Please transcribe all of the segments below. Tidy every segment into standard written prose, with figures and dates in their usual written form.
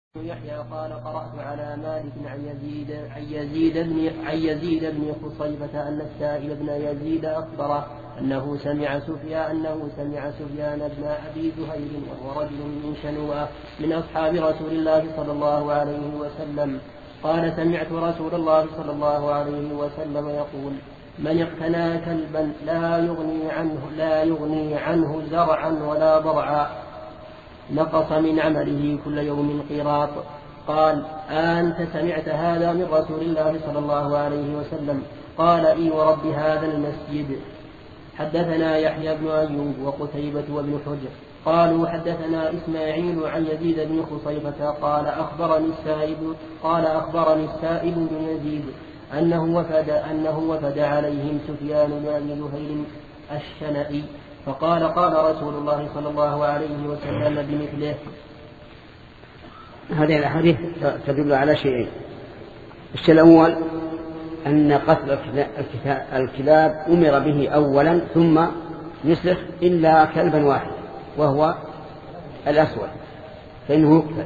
يحيى قال قرأت على مالك عن يزيد بن خصيبة أن السائب بن يزيد أخبره أنه سمع سفيان بن أبي زهير وهو رجل من شنوءة من أصحاب رسول الله صلى الله عليه وسلم قال سمعت رسول الله صلى الله عليه وسلم يقول من اقتنى كلبا لا يغني عنه زرعا ولا ضرعا نقص من عمله كل يوم قيراط. قال أنت سمعت هذا من رسول الله صلى الله عليه وسلم؟ قال إي ورب هذا المسجد. حدثنا يحيى بن أيوب وقتيبة وابن حجر قالوا حدثنا إسماعيل عن يزيد بن خصيبة قال أخبرني السائب بن يزيد أنه وفد عليهم سفيان بن أبي زهير الشنئي فقال قال رسول الله صلى الله عليه وسلم بمثله. هذه الأحاديث تدل على شيئين. الشيء الأول أن قتل الكلاب أمر به أولا ثم يسلخ إلا كلبا واحد وهو الأسود فإنه يقتل.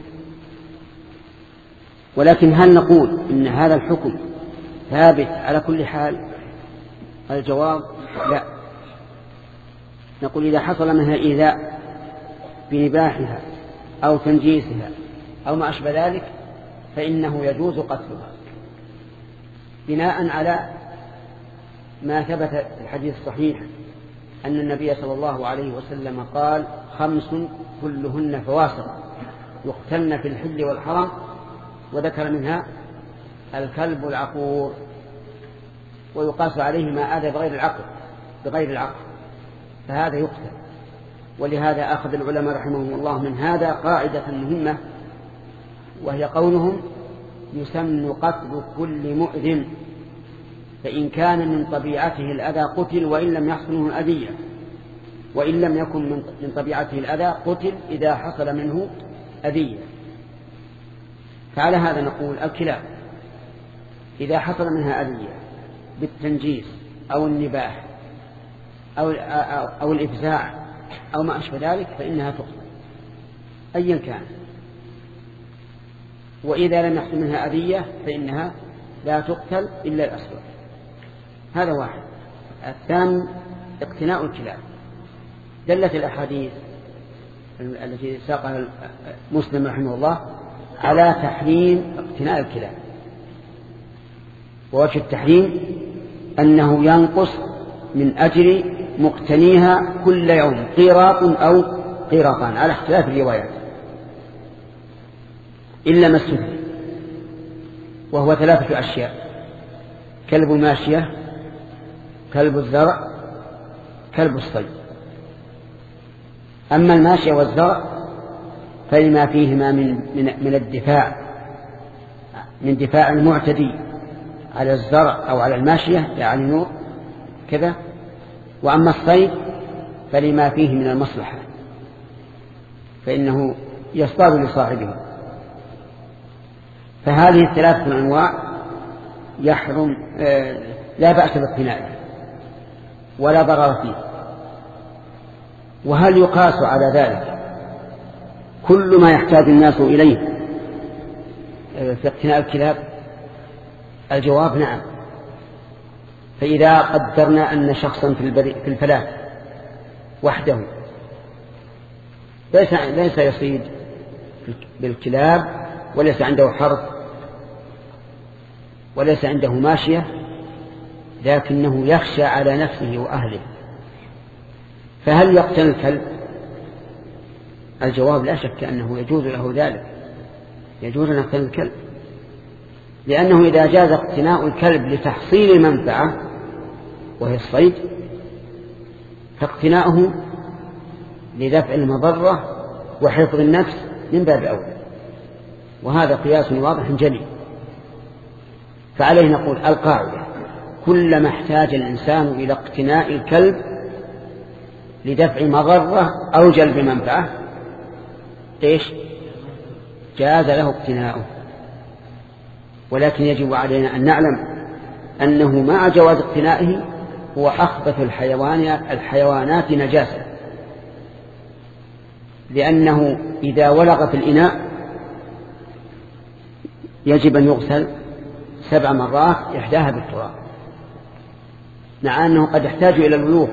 ولكن هل نقول إن هذا الحكم ثابت على كل حال؟ الجواب لا. نقول إذا حصل منها إيذاء بنباحها أو تنجيسها أو ما أشبه ذلك فإنه يجوز قتلها بناء على ما ثبت في الحديث الصحيح أن النبي صلى الله عليه وسلم قال 5 كلهن فواسق يقتلن في الحل والحرم وذكر منها الكلب العقور ويقاس عليه ما آذى بغير العقل فهذا يقتل. ولهذا أخذ العلماء رحمهم الله من هذا قاعدة مهمة وهي قولهم يسن قتل كل مؤذن فإن كان من طبيعته الأذى قتل وإن لم يحصل منه الأذية وإن لم يكن من طبيعته الأذى قتل إذا حصل منه أذية. فعلى هذا نقول الكلاب إذا حصل منها أذية بالتنجيس أو النباح أو الإفزاع أو ما أشبه ذلك فإنها تقتل أيا كان. وإذا لم يحصل منها أذية فإنها لا تقتل إلا الأسود. هذا واحد. الثاني اقتناء الكلاب. دلت الأحاديث التي ساقها مسلم رحمه الله على تحريم اقتناء الكلاب. ووجه التحريم أنه ينقص من أجر مقتنيها كل يوم قيراط أو قيراطان على اختلاف الروايات إلا ما استثني وهو 3 أشياء: كلب الماشية، كلب الزرع، كلب الصيد. أما الماشية والزرع فلما فيهما من الدفاع من دفاع المعتدي على الزرع أو على الماشية يعني نور كذا. وأما الصيد فلما فيه من المصلحة فإنه يصطاد لصاحبه. فهذه 3 أنواع يحرم لا بأس باقتنائه ولا ضرر فيه. وهل يقاس على ذلك كل ما يحتاج الناس إليه في اقتناء الكلاب؟ الجواب نعم. فإذا قدرنا أن شخصا في الفلاة وحده ليس يصيد بالكلاب وليس عنده حرث وليس عنده ماشية لكنه يخشى على نفسه وأهله فهل يقتل الكلب؟ الجواب لا شك أنه يجوز له ذلك. يجوز أن يقتل الكلب لأنه إذا جاز اقتناء الكلب لتحصيل منفعة وهي الصيد فاقتناؤه لدفع المضرة وحفظ النفس من باب أولى. وهذا قياس واضح جلي. فعليه نقول القاعدة كلما احتاج الإنسان إلى اقتناء الكلب لدفع مضرة أو جلب منفعة جاز له اقتناؤه. ولكن يجب علينا أن نعلم أنه مع جواز اقتنائه هو أخبث الحيوانات نجاسة لأنه إذا ولغ في الإناء يجب أن يغسل 7 مرات إحداها بالتراب، مع أنه قد يحتاج إلى الولوغ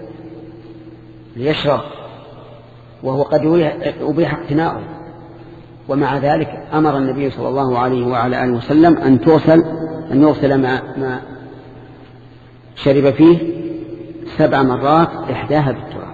ليشرب، وهو قد أبيح اقتناؤه، ومع ذلك أمر النبي صلى الله عليه وعلى آله وسلم أن يغسل ما شرب فيه 7 مرات إحداها بالتراب.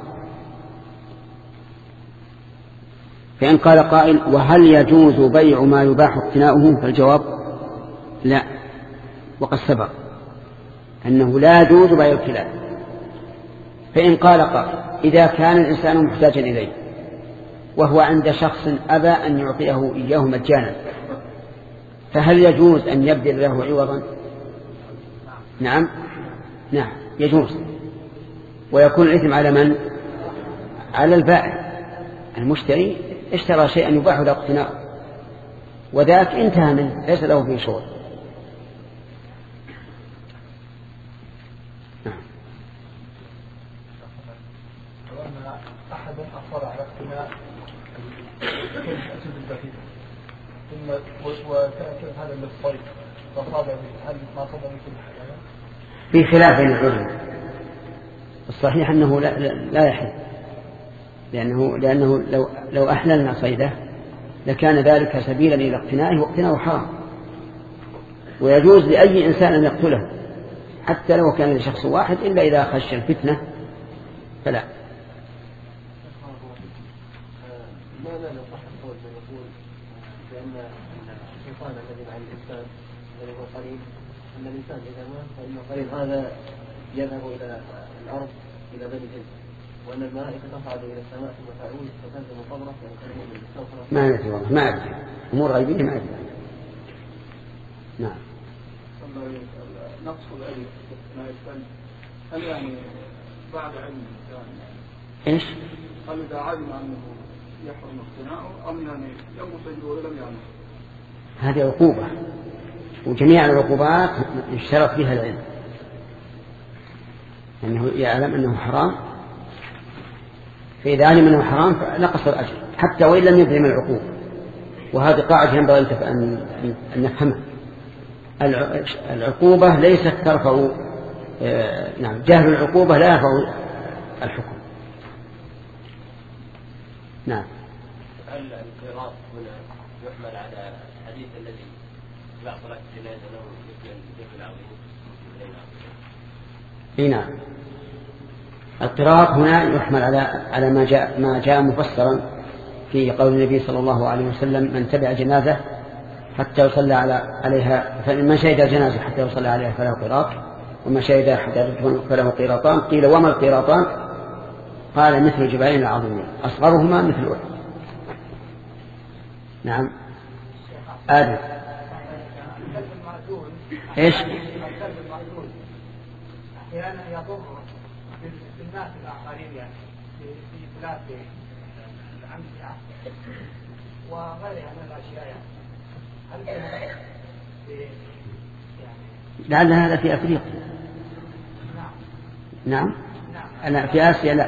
فإن قال قائل: وهل يجوز بيع ما يباح اقتناؤه؟ فالجواب: لا، وقد سبق أنه لا يجوز بيع الكلاب. فإن قال قائل: إذا كان الإنسان محتاجا إليه وهو عند شخص أبى أن يعطيه إياه مجانا، فهل يجوز أن يبذل له عوضا؟ نعم يجوز، ويكون الإثم على من؟ على البائع. المشتري اشترى شيئا يباح له اقتناء، وذاك انتهى منه، ليس له فيه شغل. أحد أصر على اقتناء الأسد البخيل ثم وكان هذا للصيد فصاب به، هل ما صاب به الحيوان؟ في خلاف بين العلماء. الصحيح أنه لا يحل، لأنه لو أحللنا صيده لكان ذلك سبيلا إلى اقتنائه، واقتناؤه حرام، ويجوز لأي إنسان أن يقتله حتى لو كان لشخص واحد، إلا إذا خشى الفتنة فلا. ماذا لو صح القول من يقول بأن الشيطان الذي مع الإنسان الذي هو قريب، أن الإنسان إذا مات فإن القريب هذا يذهب إلى الأرض إلى بني جنس، وأن الملائكة تصعد إلى السماء ثم تعود فتنزل قبره وتنزل بالسوق؟ ما أدري والله، ما أدري، أمور غيبية ما أدري. نعم. نقص الألف ما يفعل، هل يعني بعد علم الإنسان إيش؟ هل إذا علم أنه يحرم اقتناعه أم يعني يموت ولا لم يعلم؟ هذه عقوبة، وجميع العقوبات اشترط بها العلم، أنه يعلم أنه حرام، فإذا علم أنه حرام فنقص الأجر حتى وإن لم يبرم العقوبة. وهذه قاعدة ينبغي أن نفهمها. العقوبة ليست ترفع جهل العقوبة لا يرفع الحكم. نعم. هل القراط هنا يحمل على الحديث الذي بعض صلاة الجنازة له مثل العظيم؟ نعم. القراط هنا يحمل على ما جاء مفسرا في قول النبي صلى الله عليه وسلم: من تبع جنازة حتى يصلى عليها، فمن شهد الجنازة حتى يصلى عليها فله قراط، ومن شهد حتى يدفن فله قراطان. قيل: وما القراطان؟ قال: مثل الجبالين العظيمين، أصغرهما مثل أحد. نعم. آدم. إيش؟ أحيانا يضر بالناس الآخرين، يعني في بلاد العمل وغيرها من الأشياء، لعل هذا في أفريقيا. نعم. أنا في آسيا لا.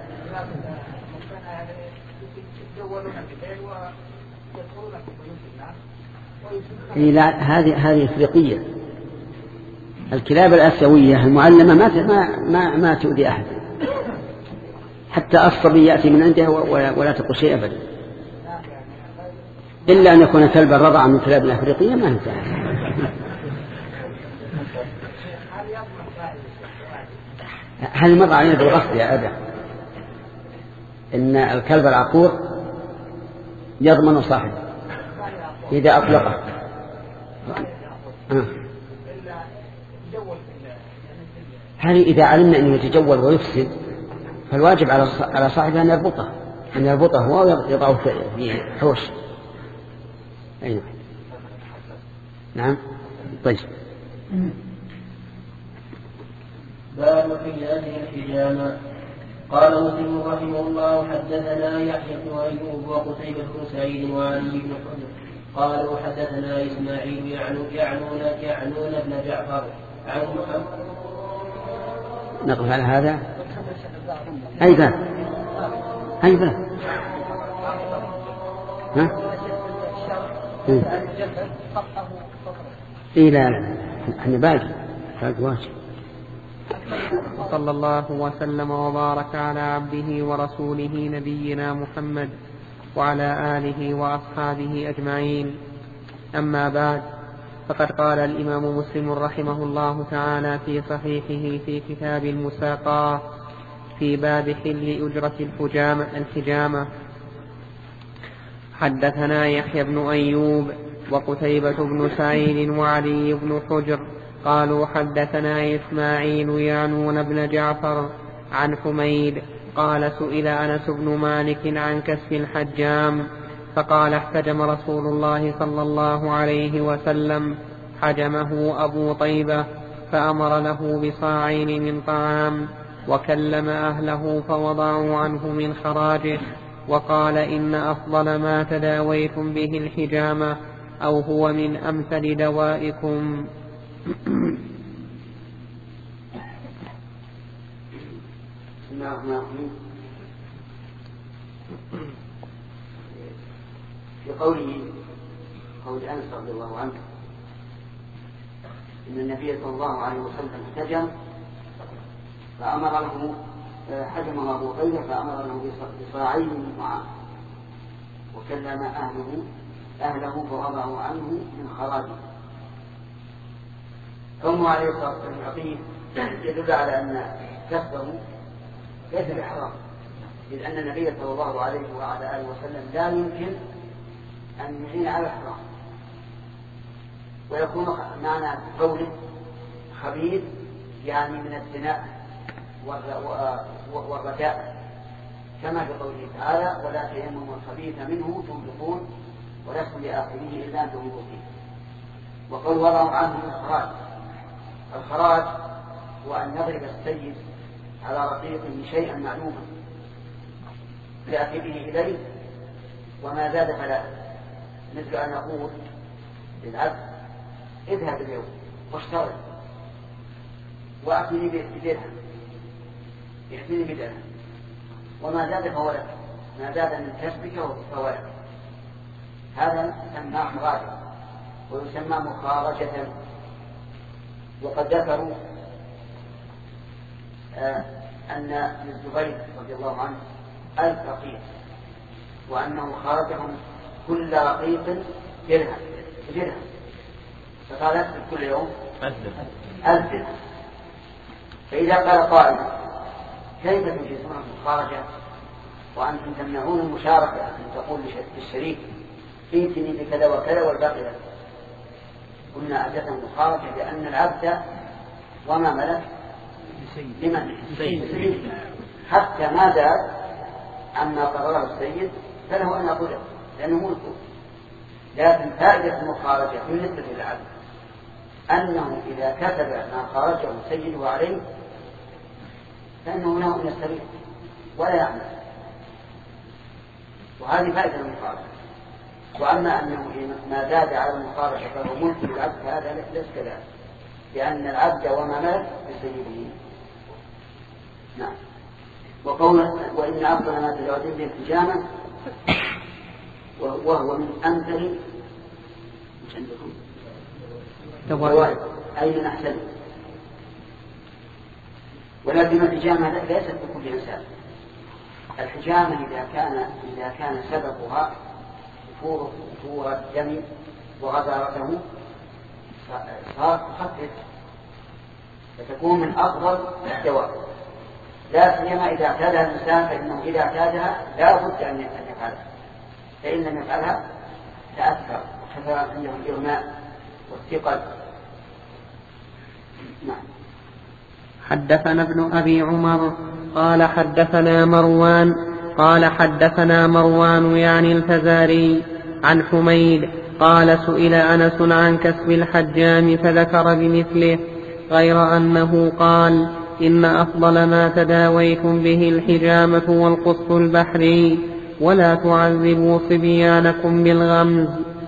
لا، هذه أفريقية. الكلاب الآسيوية المعلمة ما تؤذي أحد، حتى الصبي يأتي من عنده ولا تقول شيء أبدا، إلا أن يكون كلبا رضع من كلاب الأفريقية ما ينفع. هل مر علينا بالغصب يا أبا إن الكلب العقور يضمن صاحبه إذا أطلقه؟ هل إذا علمنا أنه يتجول ويفسد فالواجب على صاحبه أن يربطه هو ويضعه في حوش. أيوة. نعم. طيب. باب في هذه الحجامة. قال مسلم رحمه الله: حدثنا يحيى بن أيوب وقتيبة بن سعيد وعلي بن حجر قالوا حدثنا إسماعيل يعنون ابن جعفر عن محمد. نقف على هذا. أي باب؟ ها؟ إيه لا احنا باقي واجب. صلى الله وسلم وبارك على عبده ورسوله نبينا محمد وعلى آله وأصحابه أجمعين. أما بعد، فقد قال الإمام مسلم رحمه الله تعالى في صحيحه في كتاب المساقاة في باب حل أجرة الحجامة: حدثنا يحيى بن أيوب وقتيبة بن سعيد وعلي بن حجر قالوا حدثنا إسماعيل يعنون بن جعفر عن حميد قال سئل أنس بن مالك عن كسب الحجام فقال احتجم رسول الله صلى الله عليه وسلم حجمه أبو طيبة فأمر له بصاعين من طعام وكلم أهله فوضعوا عنه من خراجه وقال إن أفضل ما تداويتم به الحجامة أو هو من أمثل دوائكم. في قول أنس رضي الله عنه إن النبي صلى الله عليه وسلم احتجم فأمر له حجمه أبو طيبة فأمر له بصاعين من طعام وكلم أهله فوضعوا عنه من خراجه. قوله عليه الصلاة والسلام يعطيه يدل على أن كسبه ليس بحرام، إذ أن النبي صلى الله عليه وعلى آله وسلم لا يمكن أن يعين على الحرام، ويكون معنى قوله خبيث يعني من الزنا والرداء، كما في قوله تعالى ولا تيمموا الخبيث منه تنفقون ولستم لآخره إلا أن تغلظوا فيه. وقال وضعوا عنه الخراج. الخراج هو أن يضرب السيد على رقيقه شيئا معلوما لأكله إليه وما زاد فلا، مثل أن يقول للعبد اذهب اليوم واشتغل وأعطني بدرهم يأتيني بدرهم وما زاد فهو لك، ما زاد من كسبك فهو لك. هذا يسمى خراجا ويسمى مخارجة. وقد ذكروا أن الزبير رضي الله عنه 1000 رقيق وأنه خارجهم كل رقيق درهم فقال أكثر كل يوم 1000 درهم. فإذا قال قائل كيف تجيزون المخارجة وأنتم تمنعون المشاركة أن تقول للشريك ائتني بكذا وكذا والباقي لك، قلنا أجازة المخارجة لأن العبد وما ملك لمن السيد حتى ما زاد عما قرره السيد فله أن يقوله لأنه ملكه. لكن فائدة المخارجة بالنسبة للعبد أنه إذا كتب ما خارجه سيده عليه فإنه له أن يستريح ولا يعمل، وهذه فائدة المخارجة. وأما أنه ما زاد على المخارجة فهو ملك للعبد فهذا ليس كذلك، لأن العبد وما ملك لسيده. نعم. وقوله وإن أفضل ما تداويتم به الحجامة وهو من أمثل مش عندكم دوائر أي من أحسن، ولكن الحجامة ليست بكل إنسان. الحجامة إذا كان سببها فور الدم وغزارته صار تخفف فتكون من أفضل الدواء، لا سيما إذا اعتادها الإنسان، فإنه إذا اعتادها لا بد أن يفعلها، فإن لم يفعلها تأثر وحصل عنده الإغماء والثقل. نعم. حدثنا ابن أبي عمر قال حدثنا مروان يعني الفزاري عن حميد قال سئل أنس عن كسب الحجام فذكر بمثله غير أنه قال إن أفضل ما تداويتم به الحجامة والقص البحري ولا تعذبوا صبيانكم بالغمز.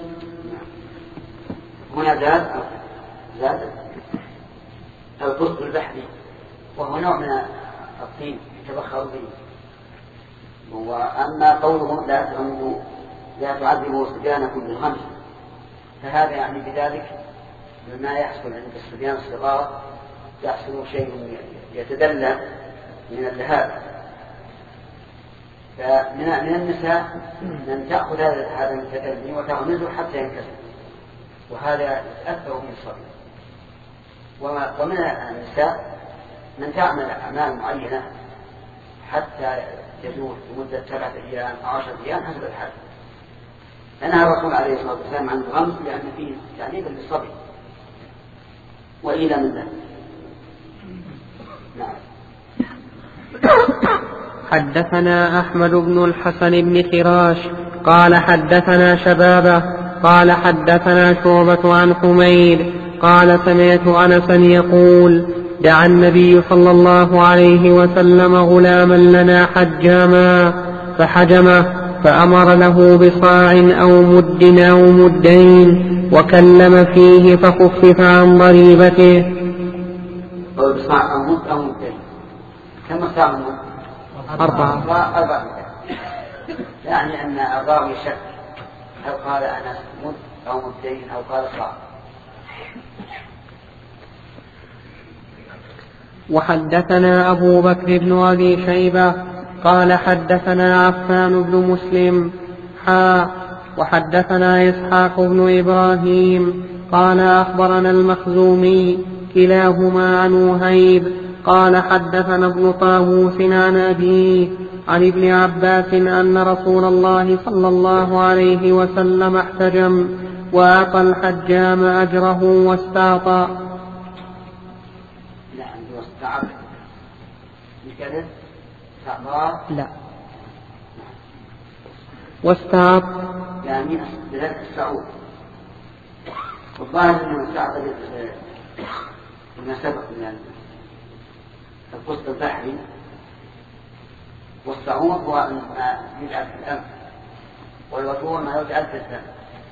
هنا زاد القص البحري وهو نوع من الطين يتبخر به. وأما قوله لا تعذبوا صبيانكم بالغمز فهذا يعني بذلك مما يحصل عند الصبيان الصغار يحصل شيء يتدلى من اللهاب. فمن النساء من تأخذ هذا التدلي وتغمزه حتى ينكسر، وهذا يتأثر من الصبي. ومن النساء من تعمل أعمال معينة حتى يزول لمدة 3 أيام أو 10 أيام حسب الحال. نهى الرسول عليه الصلاة والسلام عن الغمز لأن فيه تعليم للصبي وإلى من ذلك. نعم. حدثنا أحمد بن الحسن بن خراش قال حدثنا شبابة قال حدثنا شعبة عن حميد قال سمعت أنسا يقول دعا النبي صلى الله عليه وسلم غلاما لنا حجاما فحجمه فأمر له بصاع أو مد أو مدين وكلم فيه فخفف عن ضريبته. بصاع أو مد أو مدين كم صاع؟ 4. يعني أن الراوي شك هل قال أنس مد أو مدين أو قال صاع. وحدثنا أبو بكر بن أبي شيبة قال حدثنا عفان بن مسلم وحدثنا إسحاق بن إبراهيم قال أخبرنا المخزومي كلاهما عن وهيب قال حدثنا ابن طاووس عن أبيه عن ابن عباس أن رسول الله صلى الله عليه وسلم احتجم وأعطى الحجام أجره واستعطى. لا واستعط يعني بذلك السعود. والظاهر أنه استعط بما سبق من القسط البحري، والسعود هو ما يجعل في الأنف، والوتور ما يجعل في الفم.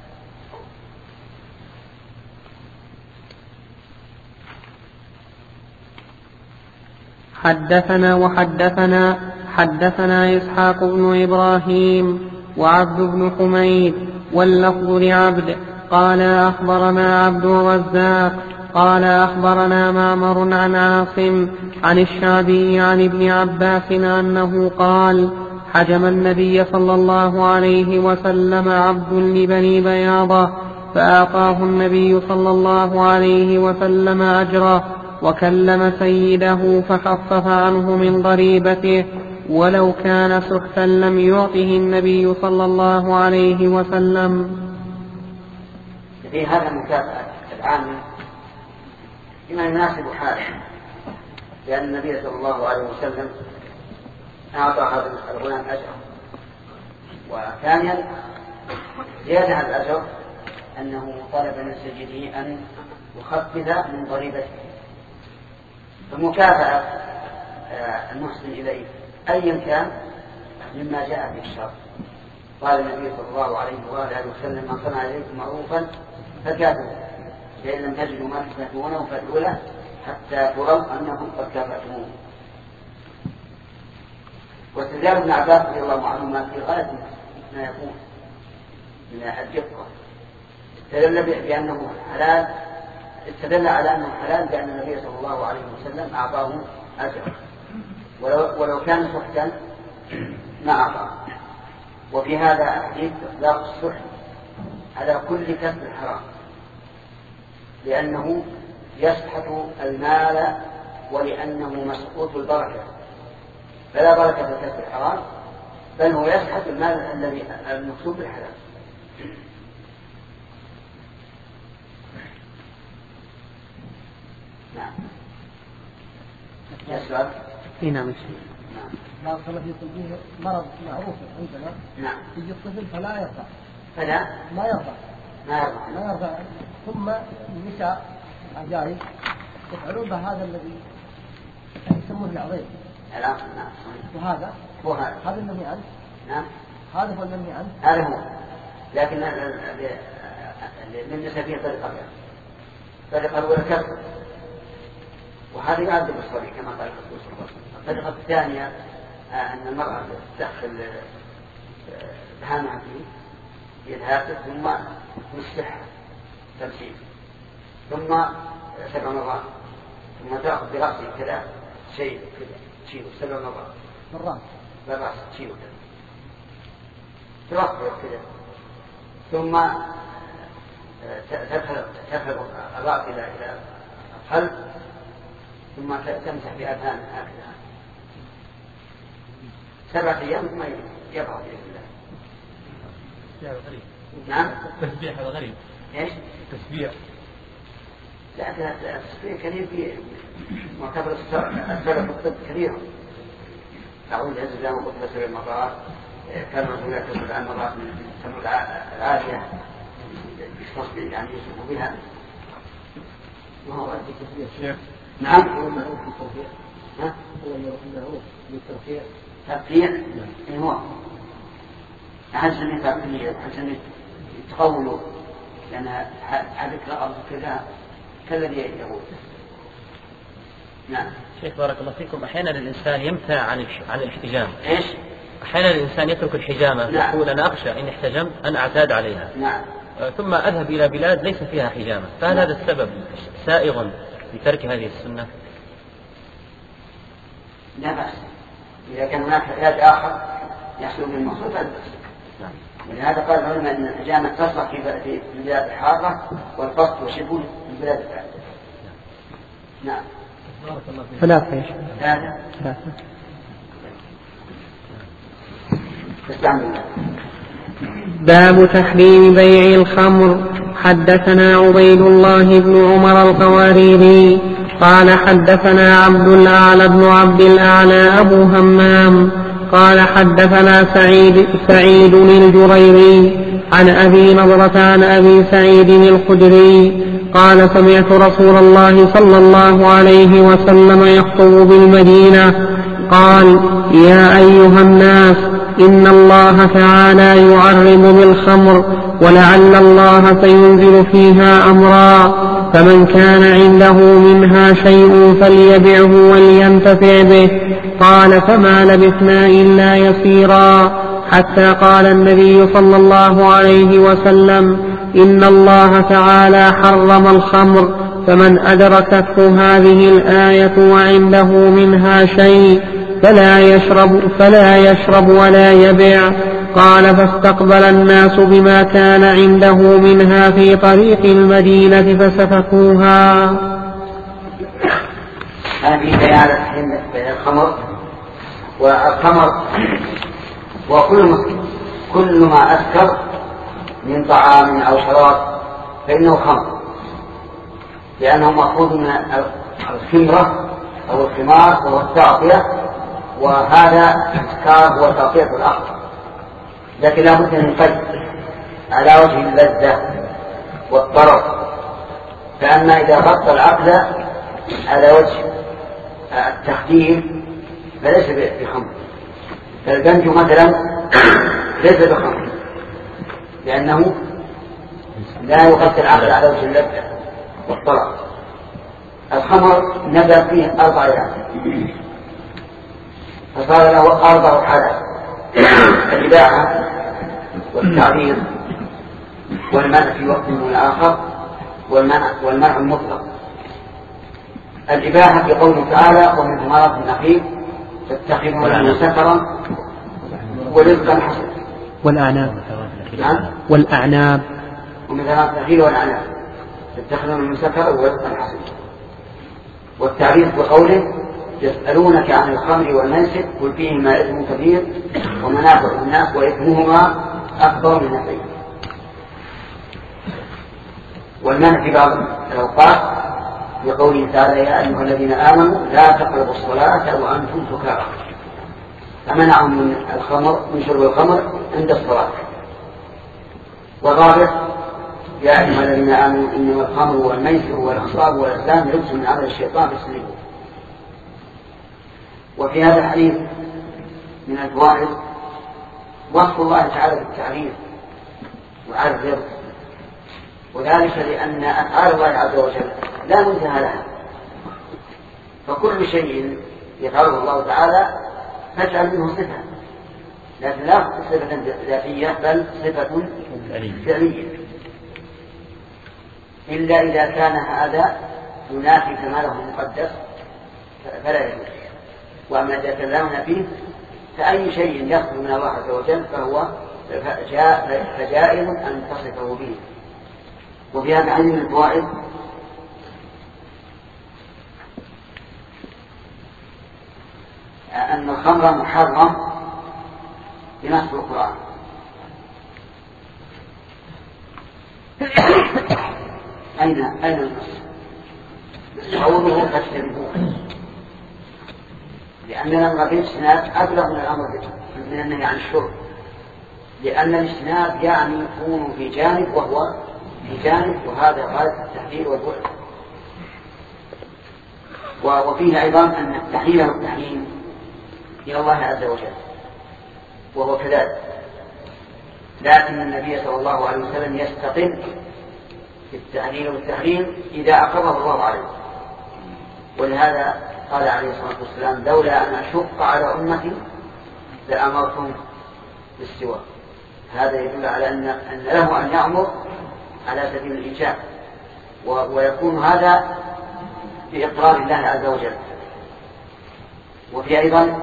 حدثنا إسحاق بن إبراهيم وعبد بن حميد واللفظ لعبد قال أخبرنا عبد الرزاق قال أخبرنا معمر عن عاصم عن الشعبي عن ابن عباس أنه قال حجم النبي صلى الله عليه وسلم عبد لبني بياضة فأعطاه النبي صلى الله عليه وسلم أجره وكلم سيده فخفف عنه من ضريبته ولو كان سحتا لم يعطه النبي صلى الله عليه وسلم. في هذا المكافأة العامة بما يناسب حاله، لأن النبي صلى الله عليه وسلم أعطى هذا الغلام أجره. وثانيا زيادة على الأجر أنه طلب من سيده أن يخفض من ضريبته. فمكافأة المحسن إليه أيا كان مما جاء في الشرع. قال النبي صلى الله عليه وآله وسلم من صنع إليكم معروفا فكافئوه فإن لم تجدوا ما تكافئونه فادعوا له حتى تروا أنكم قد كافأتموه. واستدلال ابن عباس رضي الله عنهما في غاية ما يكون من الدقة. استدل بأنه حلال، استدل على أنه حلال بأن النبي صلى الله عليه وسلم أعطاه أجر، ولو كان سحتا ما أعطاه. وفي هذا حديث إطلاق السحت على كل كسب الحرام، لأنه يسحت المال ولأنه مسقوط البركة، فلا بركة في كسب الحرام، بل هو يسحت المال الذي المكسوب بالحلال. نعم. يا سؤال؟ نعم. لا صلاة يطلبه مرض معروف عندنا. نعم. يجي الطفل فلا يرضى. فلا؟ ما يرضى. ما يرضى. ثم النساء عجائب يفعلون بهذا الذي يسمونه العظيم. نعم. وهذا هو هذا. هذا النهي عنه. نعم. هذا هو النهي عنه. هذا هو. لكن بالنسبة فيه طريقة الأولى كسر، وهذا يعذب الصبي كما قال الرسول صلى الله عليه وسلم. الطريقة الثانية أن المرأة تدخل دهانها في يدها ثم تمسحها تمسيك، ثم 7 مرات، ثم تأخذ برأسك كذا شيء كذا تشيله 7 مرات بالرأس تشيله كذا ترفع كذا، ثم تدخل الرأس إلى القلب، ثم تمسح بأذان هكذا 7 أيام ثم يبقى بإذن الله. نعم تسبيح هذا غريب. ايش؟ تسبيح. لا التسبيح كثير في معتبر السلف الطب كثير. أعوذ بالله من قتل 7 مرات، كان رسول الله 7 مرات من سمع العافية بالتصبيح يعني يسمى بها. ما هو التسبيح؟ نعم. هو معروف بالترفيع. ها؟ هو معروف بالترفيع. ترفيع؟ إيه هو؟ أحسن ترفيع، أحسن تقولوا، لأن هذه الأرض كالذي يقول. نعم. شيخ بارك الله فيكم، أحيانا الإنسان يمتنع عن الاحتجام. إيش؟ أحيانا الإنسان يترك الحجامة. نعم. يقول أنا أخشى إن احتجمت أن أعتاد عليها. نعم. ثم أذهب إلى بلاد ليس فيها حجامة، فهل هذا السبب سائغ لترك هذه السنة؟ لا بأس، إذا كان هناك علاج آخر يحصل من المقصود فلا بأس. ولهذا قال العلماء أن الحجامة تصلح في البلاد الحارة والقصد وشبه في البلاد البعيدة. نعم. 3 يا شيخ. 3. استعمل. باب تحريم بيع الخمر. حدثنا عبيد الله بن عمر القواريري قال حدثنا عبد الأعلى بن عبد الأعلى أبو همام قال حدثنا سعيد الجريري عن أبي نضرة عن أبي سعيد الخدري قال سمعت رسول الله صلى الله عليه وسلم يخطب بالمدينة قال يا أيها الناس إن الله تعالى يعرض بالخمر ولعل الله سينزل فيها أمرا فمن كان عنده منها شيء فليبعه ولينتفع به. قال فما لبثنا إلا يسيرا حتى قال النبي صلى الله عليه وسلم إن الله تعالى حرم الخمر فمن أدركته هذه الآية وعنده منها شيء فلا يشرب ولا يبيع. قال فاستقبل الناس بما كان عنده منها في طريق المدينة فسفكوها. هذه بيان الخمر، والخمر وكل ما أسكر من طعام أو شراب فإنه خمر، لأنه مأخوذ من الخمرة أو الخمار وهو التعطية، وهذا الإسكار هو تعطية الأخضر، لكن لا بد من قيد على وجه اللذة والطرف. فأما إذا غطى العقل على وجه التخدير فليس بخمر. فالبنج مثلا ليس بخمر لأنه لا يغطي العقل على وجه اللذة والطرف. الخمر نزل فيه 4 آيات فصار له 4 حالات: الإباحة والتعريض والمنع في وقت من الآخر والمنع المطلق. الإباحة في قوله تعالى ومن ثمرات النخيل تتخذون سكرا ورزقا حسنا. والأعناب. نعم. والأعناب. ومن ثمرات النخيل والأعناب تتخذون سكرا ورزقا حسنا. والتعريض بقوله يسألونك عن الخمر والميسر قل فيهما إثم كبير ومنافع للناس وإثمهما أكبر من نفعهما. والمنع في بعض الأوقات بقوله تعالى يا أيها الذين آمنوا لا تقربوا الصلاة وأنتم سكارى، فمنعهم من شرب الخمر عند الصلاة. والرابع يا أيها الذين آمنوا إنما الخمر والميسر والأنصاب والأزلام رجس من عمل الشيطان فاجتنبوه. وفي هذا الحديث من الفوائد وصف الله تعالى بالتعريف وعلى الرزق، وذلك لأن أفعال الله عز وجل لا منتهى لها، فكل شيء يفعله الله تعالى فاجعل منه صفة، لكن لا صفة ذاتية بل صفة فعلية. إلا إذا كان هذا ينافي كماله المقدس فلا يجوز. وأما إذا كان لا ينافيه فأي شيء يخرج من الله عز وجل فهو فجائز أن تصفه به. وفي هذا عدد من الفوائد أن الخمر محرم بنص القرآن. أين النص؟ قوله فاجتنبوه، لأننا نرى الاجتناب أبلغ من الأمر من النهي عن الشرب، لأن الاجتناب يعني يكون في جانب وهو في جانب، وهذا غاية التحذير والبعد. وفيه أيضا أن التحليل والتحريم إلى الله عز وجل وهو كذلك، لكن النبي صلى الله عليه وسلم يستقل بالتحليل والتحريم إذا أقره الله عليه. ولهذا قال عليه الصلاة والسلام لولا أن أشق على أمتي لأمرتم بالسواك. هذا يدل على أن له أن يأمر على سبيل الإيجاب، ويكون هذا بإقرار الله عز وجل. وفي أيضا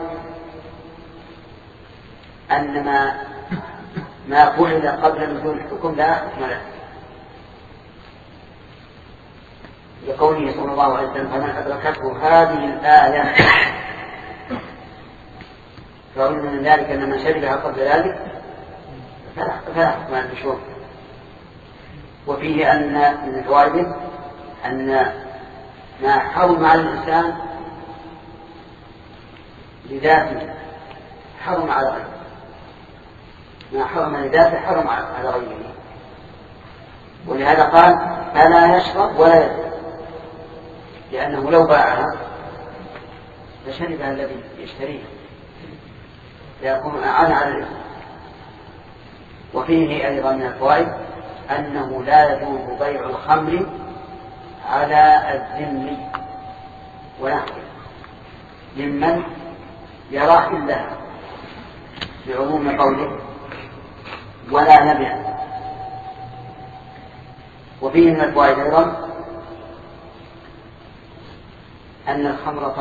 أن ما فعل قبل نزول الحكم لا حكم له، لقوله صلى الله عليه وسلم فمن أدركته هذه الآية فعلم من ذلك أن من شربها قبل ذلك فلا حكم له بالشرب. وفيه أن من فوائده أن ما حرم على الإنسان لذاته حرم على غيره، ما حرم لذاته حرم على غيره. ولهذا قال فلا يشرب ولا يشرب، لأنه لو باعها لشربها الذي يشتريها ليكون أعان على الإثم. وفيه أيضا من الفوائد أنه لا يجوز بيع الخمر على الذم ونحوه ممن يراه إلا بعموم قوله ولا نبيع. وفيه من الفوائد أيضا أن الخمر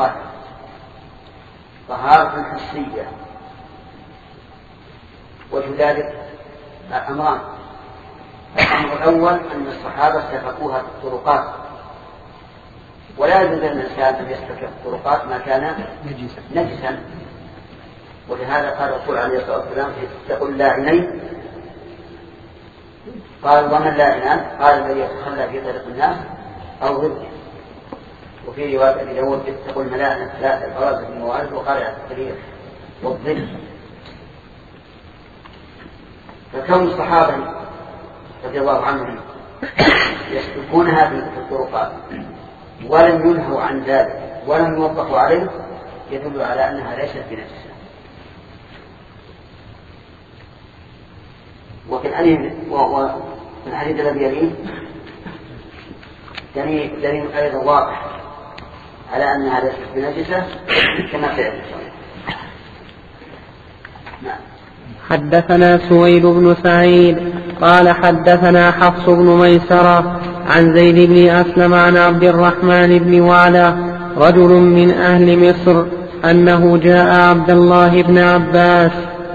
طهارة حسية، وكذلك أمران. الأمر الأول أن الصحابة استفقوها في الطرقات، ولا يجوز للإنسان أن يستفق في الطرقات ما كان نجسا. ولهذا قال الرسول عليه الصلاة والسلام اتقوا اللاعنين، قال ومن لاعنان؟ قال الذي يتخلى في طريق الناس أو ضده. وفي رواية أبي داود اتقوا الملاعنة ثلاثة الفرازة الموارد وقارعة الكبير والظل. فكون الصحابة رضي الله عنهم يسلكونها في الطرقات ولم ينهوا عن ذلك ولم يوقفوا عليه يدل على أنها ليست بنجسة. وفي الحديث الذي يليه دليل أيضا واضح على أنها ليست بنجسة كما سيأتي. نعم. حدثنا سويد بن سعيد قال حدثنا حفص بن ميسرة عن زيد بن أسلم عن عبد الرحمن بن وعلى رجل من أهل مصر أنه جاء عبد الله بن عباس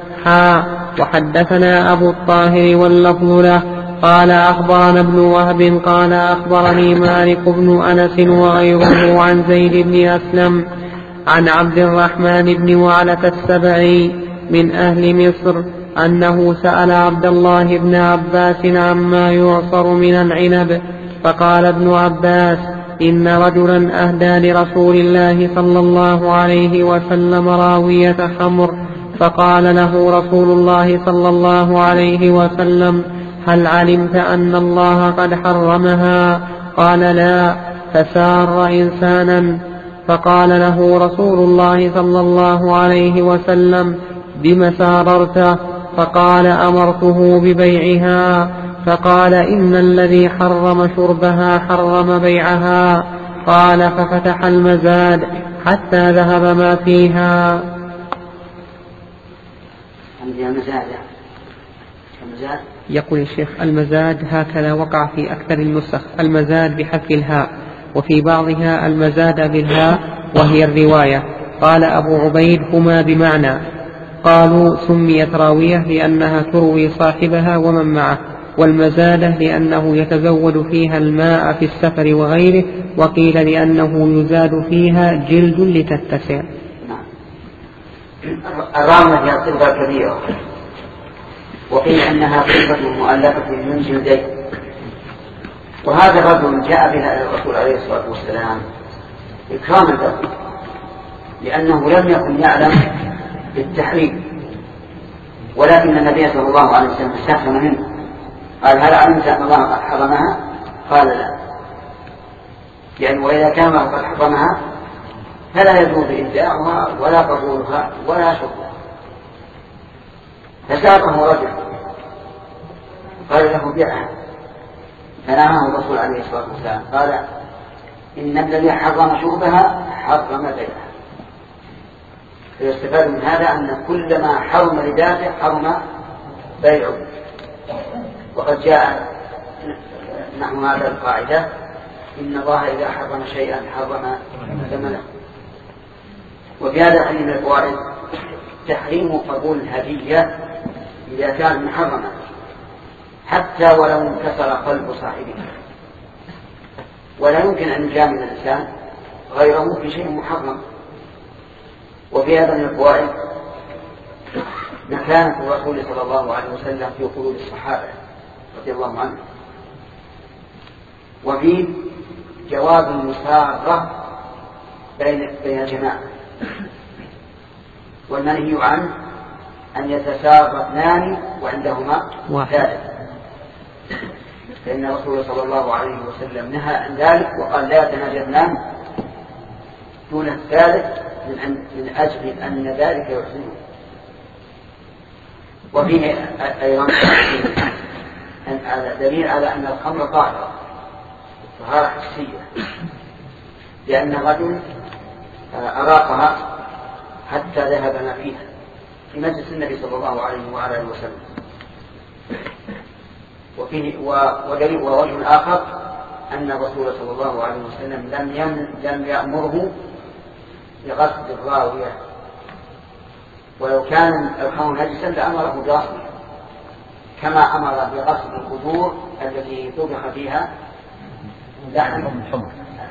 وحدثنا أبو الطاهر واللفظ له قال أخبرنا ابن وهب قال أخبرني مالك بن أنس وغيره عن زيد بن أسلم عن عبد الرحمن بن وعلة السبعي من أهل مصر أنه سأل عبد الله بن عباس عما يعصر من العنب، فقال ابن عباس إن رجلا أهدى لرسول الله صلى الله عليه وسلم راوية خمر، فقال له رسول الله صلى الله عليه وسلم هل علمت أن الله قد حرمها؟ قال لا، فسار إنسانا، فقال له رسول الله صلى الله عليه وسلم بم ساررت؟ فقال أمرته ببيعها، فقال إن الذي حرم شربها حرم بيعها. قال ففتح المزاد حتى ذهب ما فيها. المزاد يقول الشيخ المزاد هكذا وقع في أكثر النسخ، المزاد بحذف الهاء، وفي بعضها المزاد بالهاء وهي الرواية. قال أبو عبيد هما بمعنى. قالوا سميت راوية لأنها تروي صاحبها ومن معه، والمزادة لأنه يتزود فيها الماء في السفر وغيره، وقيل لأنه يزاد فيها جلد لتتسع. الرامة هي صفة كبيرة، وقيل أنها صفة مؤلفة من جلدين. وهذا الرجل جاء بها إلى الرسول عليه الصلاة والسلام إكراما له، لأنه لم يكن يعلم بالتحريم، ولكن النبي صلى الله عليه وسلم استفهم منه، قال هل علمت أن الله قد حرمها؟ قال لا، يعني وإذا كان الله قد حرمها فلا يجوز إبداعها ولا قبولها ولا شربها. فساقه رجل قال له بيعها، فنهاه الرسول عليه الصلاة والسلام قال إن الذي حرم شربها حرم بيعها. فيستفاد من هذا أن كل ما حرم لذاته حرم بيعه. وقد جاء نحو هذا القاعدة إن الله إذا حرم شيئا حرم ثمنه. وفي هذا الحديث من الفوائد تحريم قبول الهدية إذا كان محرما حتى ولو انكسر قلب صاحبه، ولا يمكن أن يجامل الإنسان غيره في شيء محرم. وفي هذا من الفوائد مكانة الرسول صلى الله عليه وسلم في قلوب الصحابة رضي الله عنهم. وفي جواز المسارة بين الجماعة، والمنهي عنه أن يتسارى اثنان وعندهما ثالث، لأن الرسول صلى الله عليه وسلم نهى عن ذلك وقال لا يتناجى اثنان دون الثالث من أجل أن ذلك يحسنه. وفيه أيضا دليل على أن الخمر طاهرة طهارة حسية، لأن الرجل أراقها حتى ذهب ما فيها في مجلس النبي صلى الله عليه وآله وسلم. وفيه ووجه آخر أن الرسول صلى الله عليه وسلم لم يأمره بغسل الراوية، ولو كان الخمر نجسا لأمره بغسله، كما أمر بغسل القدور التي طبخ فيها لحم الحمر.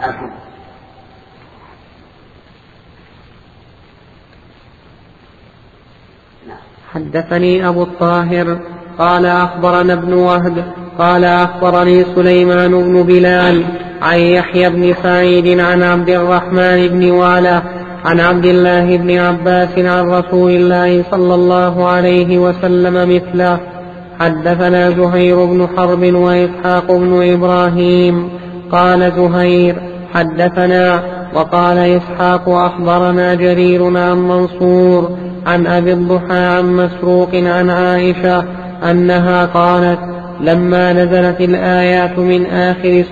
حدثني أبو الطاهر قال أخبرنا ابن وهب قال أخبرني سليمان بن بلال عن يحيى بن سعيد عن عبد الرحمن بن وعلى عن عبد الله بن عباس عن رسول الله صلى الله عليه وسلم مثله. حدثنا زهير بن حرب وإسحاق بن إبراهيم. قال زهير حدثنا، وقال إسحاق أخبرنا جرير عن منصور عن أبي الضحى عن مسروق عن عائشة أنها قالت لما نزلت الآيات من آخر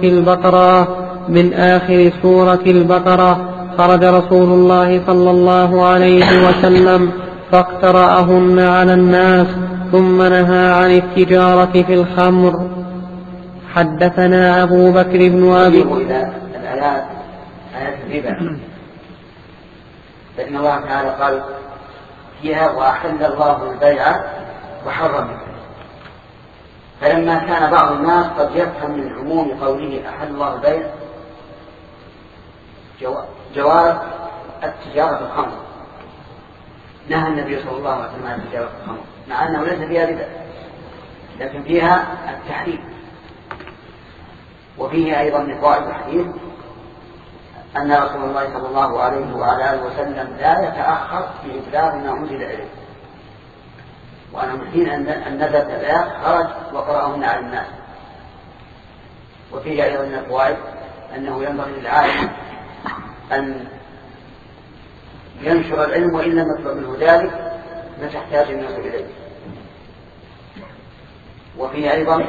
سورة البقرة خرج رسول الله صلى الله عليه وسلم فاقترأهن على الناس ثم نهى عن التجارة في الخمر. حدثنا أبو بكر بن أبي الآيات آيات الربا، فإن الله تعالى قال فيها وأحل الله البيع وحرم الربا. فلما كان بعض الناس قد يفهم من عموم قوله أحل الله البيع جواز التجارة في الخمر، نهى النبي صلى الله عليه وسلم عن التجارة في الخمر، مع أنه ليس فيها ربا لكن فيها التحريم. وفيه أيضا من فوائد الحديث أن رسول الله صلى الله عليه وعلى آله وسلم لا يتأخر في إبلاغ ما أنزل إليه، وأنه حين أن نزلت الآيات خرج وقرأهن على الناس. وفيه أيضا من الفوائد أنه ينبغي للعالم أن ينشر العلم وإن لم يطلب منه ذلك ما تحتاج الناس إليه. وفيه أيضا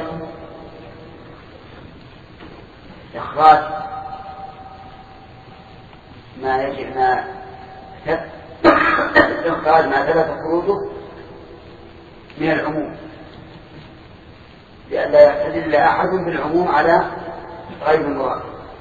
إخراج إخراج ما ثبت خروجه من العموم، لئلا يستدل أحد بالعموم على غير المراد.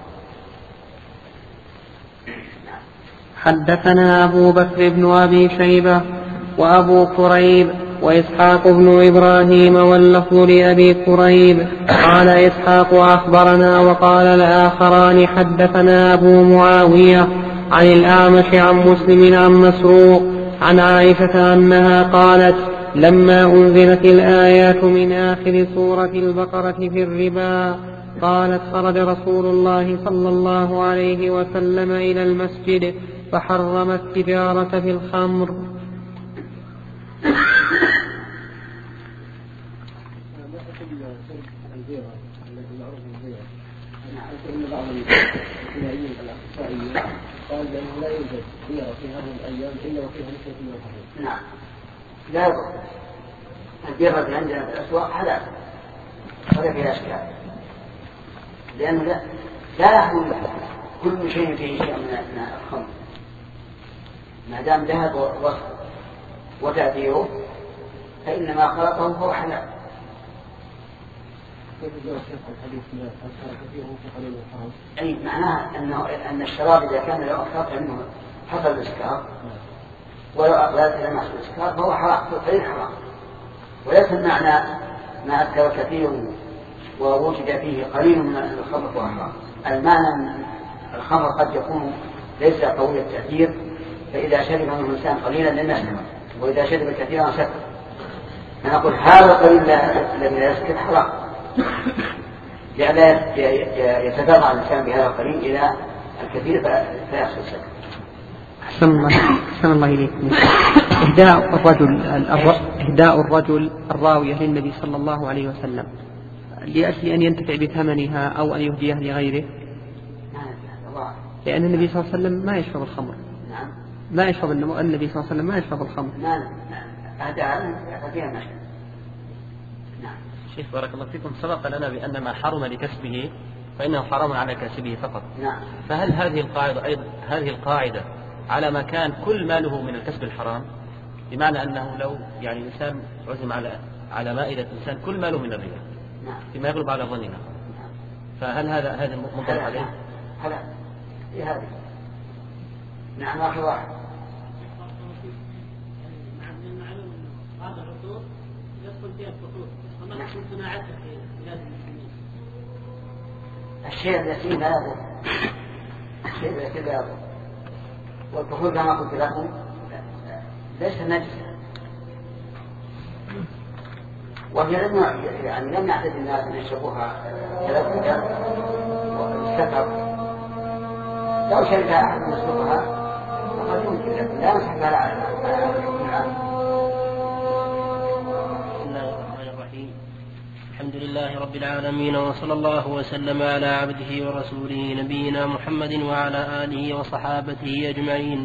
حدثنا أبو بكر بن أبي شيبة وأبو كريب وإسحاق بن إبراهيم واللفظ لأبي كريب قال إسحاق أخبرنا وقال الآخران حدثنا أبو معاوية عن الأعمش عن مسلم عن مسروق عن عائشة أنها قالت لما أنزلت الآيات من آخر سورة البقرة في الربا قالت خرج رسول الله صلى الله عليه وسلم إلى المسجد فحرم التجارة في الخمر. قال بأنه لا يوجد بيرة في هذه الأيام إلا وفيها نسبة من الحرام. نعم لا يضر. البيرة عندنا في الأسواق حلال ولا فيها أشكال، لأنه لا يحمل كل شيء فيه شيء من الخمر ما دام ذهب وصف وتأثيره فإنما خلطه فهو حلال. أي معناه أن الشراب إذا كان لو أخذت عنه حصل الإسكار ولو أقلت إلى محصول الإسكار فهو حرام غير حرام، وليس المعنى ما أذكر كثير ووجد فيه قليل من الخمر فهو حرام. المعنى أن الخمر قد يكون ليس قوي التأثير، فإذا شرب منه الإنسان قليلا لم يسكر، وإذا شرب كثيرا سكر. فنقول هذا القليل الذي لا يسكر حرام، لئلا يتفرع الإنسان بهذا القليل إلى الكثير فيحصل السكر. أحسن الله إليكم. إهداء الرجل الراوية للنبي صلى الله عليه وسلم لأجل أن ينتفع بثمنها أو أن يهديها لغيره، لأن النبي صلى الله عليه وسلم ما يشرب الخمر. ما يشرب النبي صلى الله عليه وسلم ما يشرب الخمر. شيخ بارك الله فيكم، سبق لنا بأن ما حرم لكسبه فإنه حرام على كاسبه فقط. فهل هذه القاعدة أيضا على ما كان كل ماله من الكسب الحرام؟ بمعنى أنه لو يعني إنسان عزم على مائدة إنسان كل ماله من الربا فيما يغلب على ظننا، فهل هذا منطبق عليه؟ هلا في هذه نعم واحد هذا الرسول يدخل فيها الفطور وما تكون صناعته في بلاد المسلمين. الشيء الذي لا يضر، الشيء الذي لا يضر، والكحول كما قلت لكم ليس نجسا، وهي لم يعتد الناس ان يشربوها ثلاثة والسكر. لو شرب احد يشربها فقد يمكن، لكن لا نسحبها على الحمد لله رب العالمين، وصلى الله وسلم على عبده ورسوله نبينا محمد وعلى آله وصحابته أجمعين.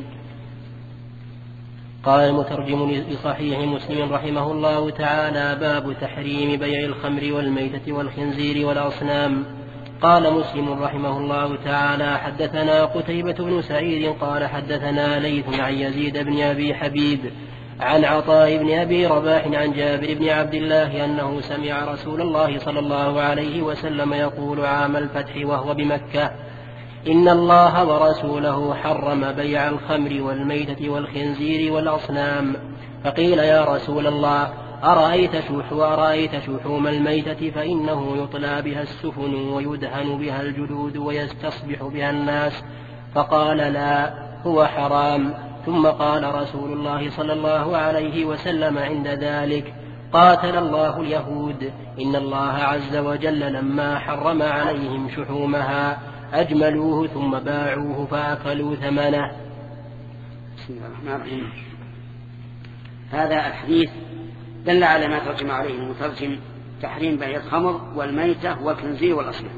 قال المترجم لصحيح مسلم رحمه الله تعالى: باب تحريم بيع الخمر والميتة والخنزير والأصنام. قال مسلم رحمه الله تعالى: حدثنا قتيبة بن سعيد قال حدثنا ليث عن يزيد بن أبي حبيب عن عطاء بن أبي رباح عن جابر بن عبد الله أنه سمع رسول الله صلى الله عليه وسلم يقول عام الفتح وهو بمكة: إن الله ورسوله حرم بيع الخمر والميتة والخنزير والأصنام. فقيل: يا رسول الله، أرأيت شحوم الميتة فإنه يطلى بها السفن ويدهن بها الجلود ويستصبح بها الناس. فقال: لا، هو حرام. ثم قال رسول الله صلى الله عليه وسلم عند ذلك: قاتل الله اليهود، إن الله عز وجل لما حرم عليهم شحومها أجملوه ثم باعوه فأكلوا ثمنه. بسم الله الرحمن الرحيم. هذا الحديث دل على ما ترجم عليه المترجم: تحريم بيع الخمر والميتة والخنزير والأصنام.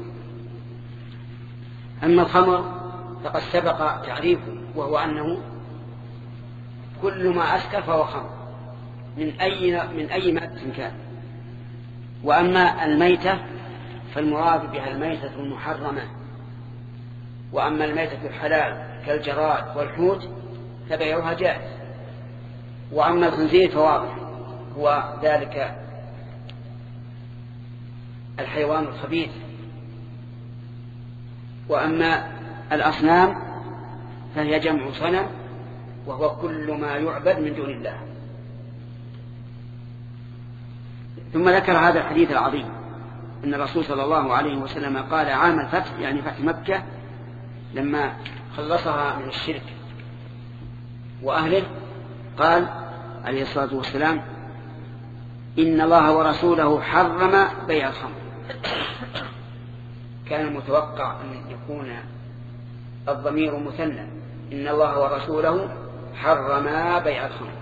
أما الخمر فقد سبق تعريفه، وهو أنه كل ما أسكر فهو خمر من أي مادة كان. وأما الميتة فالمراد بها الميتة المحرمة، وأما الميتة الحلال كالجراد والحوت فبيعها جائز. وأما الخنزير فواضح هو ذلك الحيوان الخبيث. وأما الأصنام فهي جمع صنم، وهو كل ما يعبد من دون الله. ثم ذكر هذا الحديث العظيم أن الرسول صلى الله عليه وسلم قال عام الفتح، يعني فتح مكة، لما خلصها من الشرك وأهله، قال عليه الصلاة والسلام إن الله ورسوله حرم بيع الخمر. كان المتوقع أن يكون الضمير مثنى، إن الله ورسوله حرما بيع الخمر،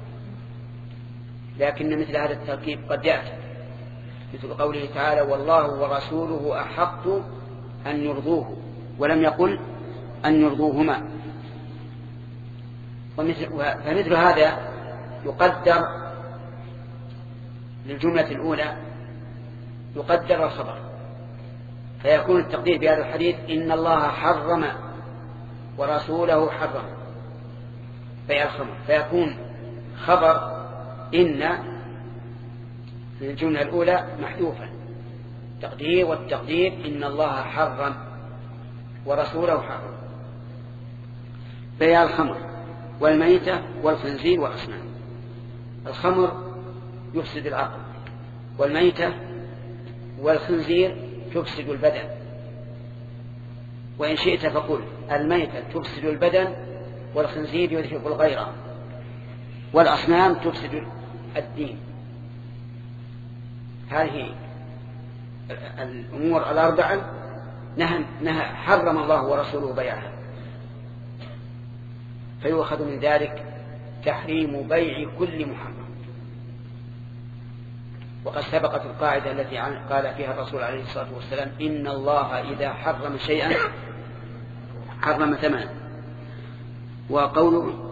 لكن مثل هذا التركيب قد يأتي، مثل قوله تعالى والله ورسوله أحق أن يرضوه، ولم يقل أن يرضوهما. فمثل هذا يقدر للجملة الأولى يقدر الخبر، فيكون التقدير بهذا الحديث إن الله حرم ورسوله حرم بيع الخمر، فيكون خبر إن في الجملة الأولى محذوفا تقدير، والتقدير إن الله حرم ورسوله حرم بيع الخمر والميتة والخنزير والأصنام. الخمر يفسد العقل، والميتة والخنزير تفسد البدن، وإن شئت فقل الميتة تفسد البدن والخنزير يذهب الغيرة، والأصنام تفسد الدين. هذه الأمور الأربعة حرم الله ورسوله بيعها، فيؤخذ من ذلك تحريم بيع كل محرم. وقد سبقت القاعدة التي قال فيها الرسول عليه الصلاة والسلام إن الله إذا حرم شيئا حرم ثمنه. وقوله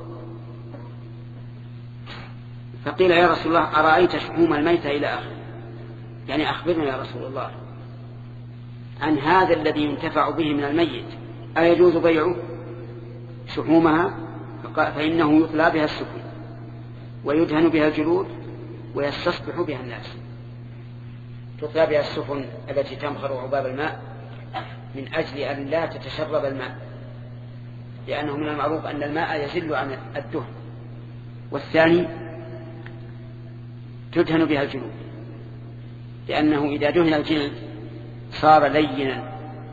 فقيل يا رسول الله أرأيت شحوم الميتة إلى آخره، يعني أخبرنا يا رسول الله عن هذا الذي ينتفع به من الميت، أيجوز بيعه شحومها؟ فإنه يطلى بها السفن ويدهن بها الجلود ويستصبح بها الناس. تطلى بها السفن التي تمخر عباب الماء من أجل أن لا تتشرب الماء، لأنه من المعروف أن الماء يزل عن الدهن. والثاني تدهن بها الجلود، لأنه إذا دهن الجلد صار لينا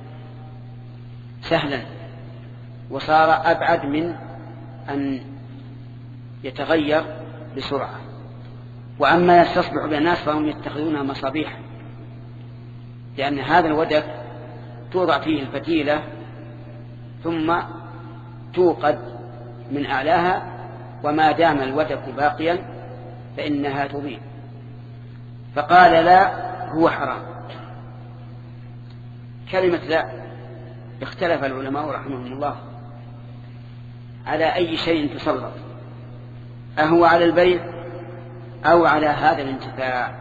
سهلا، وصار أبعد من أن يتغير بسرعة. وأما يستصبح بالناس فهم يتخذونها مصابيح، لأن هذا الودك توضع فيه الفتيلة ثم توقد من أعلاها، وما دام الودك باقيا فإنها تضيء. فقال لا هو حرام. كلمة لا اختلف العلماء رحمهم الله على أي شيء تسلط، أهو على البيع أو على هذا الانتفاع.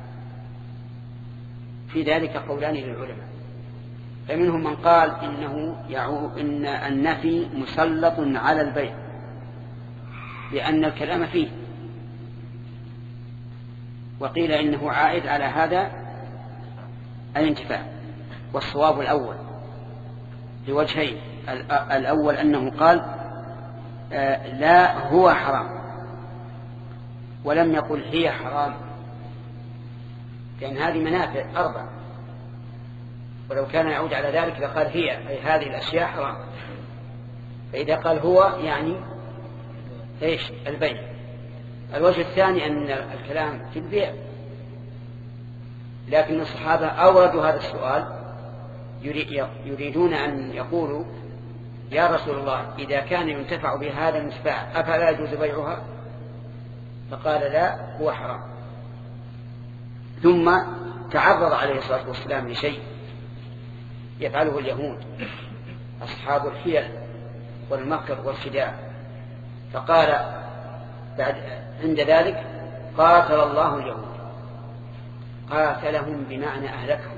في ذلك قولان للعلماء، فمنهم من قال إن النفي مسلط على البيع لأن الكلام فيه، وقيل إنه عائد على هذا الانتفاع. والصواب الأول لوجهين: الأول أنه قال لا هو حرام، ولم يقل هي حرام، لأن هذه منافع أربع، ولو كان يعود على ذلك لقال هي، أي هذه الأشياء حرام. فإذا قال هو يعني إيش؟ البيع. الوجه الثاني أن الكلام في البيع، لكن الصحابة أوردوا هذا السؤال يريدون أن يقولوا يا رسول الله إذا كان ينتفع بهذا المنفعة أفلا يجوز بيعها؟ فقال لا هو حرام. ثم تعرض عليه الصلاة والسلام لشيء يفعله اليهود أصحاب الحيل والمكر والخداع، فقال بعد عند ذلك قاتل الله اليهود. قاتلهم بمعنى أهلكهم،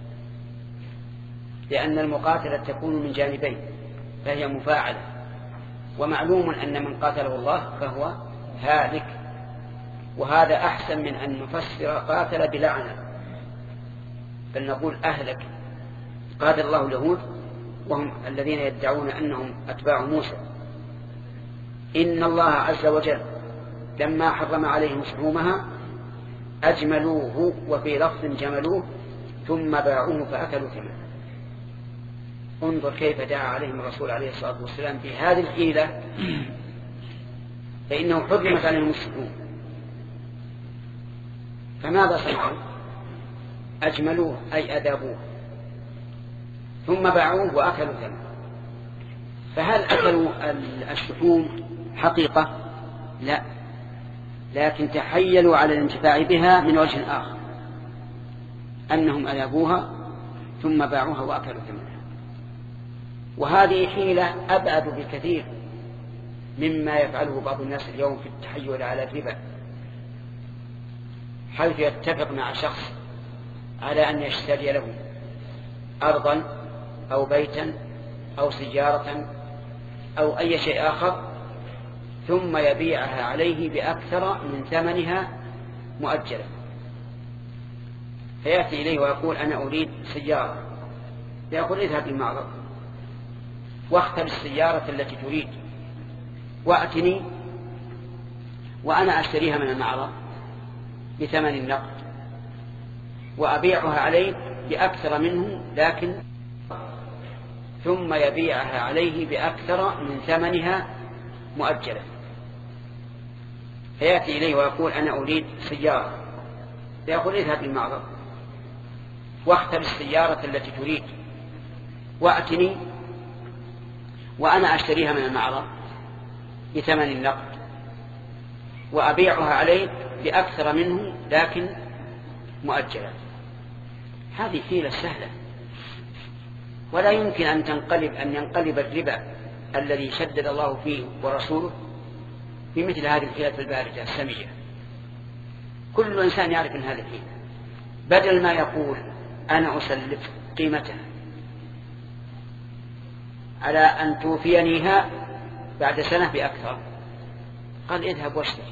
لأن المقاتلة تكون من جانبين فهي مفاعلة، ومعلوم أن من قاتله الله فهو هالك، وهذا أحسن من أن نفسر قاتل بلعنة، بل نقول أهلك. قاتل الله اليهود وهم الذين يدعون أنهم أتباع موسى. إن الله عز وجل لما حرم عليهم شحومها أجملوه، وفي لفظ جملوه، ثم باعوه فأكلوا ثمنه. انظر كيف دعا عليهم الرسول عليه الصلاة والسلام في هذه الحيلة، فإنه حرمت عليهم الشحوم. فماذا صنعوا؟ أجملوه أي أدابوه، ثم باعوه وأكلوا ثمنه. فهل أكلوا الشحوم حقيقة؟ لا، لكن تحيلوا على الانتفاع بها من وجه آخر، أنهم أدابوها ثم باعوها وأكلوا ثمنها. وهذه حيلة أبعد بكثير مما يفعله بعض الناس اليوم في التحيل على الربا، حيث يتفق مع شخص على أن يشتري له أرضا أو بيتا أو سيارة أو أي شيء آخر، ثم يبيعها عليه بأكثر من ثمنها مؤجلا. فيأتي إليه ويقول أنا أريد سيارة، فيقول اذهب للمعرض واختر السيارة التي تريد وأتني وأنا أشتريها من المعرض بثمن النقد وأبيعها عليك بأكثر منه، لكن ثم يبيعها عليه بأكثر من ثمنها مؤجلا. فيأتي إليه ويقول أنا أريد سيارة، فيقول اذهب للمعرض واختر السيارة التي تريد وأتني وأنا أشتريها من المعرض بثمن النقد وأبيعها عليك بأكثر منه لكن مؤجلا. هذه حيلة سهلة، ولا يمكن أن ينقلب الربا الذي شدد الله فيه ورسوله بمثل هذه الحيلة الباردة السمية. كل إنسان يعرف أن هذه الحيلة، بدل ما يقول أنا أسلف قيمتها على أن توفينيها بعد سنة بأكثر، قال اذهب واشتري.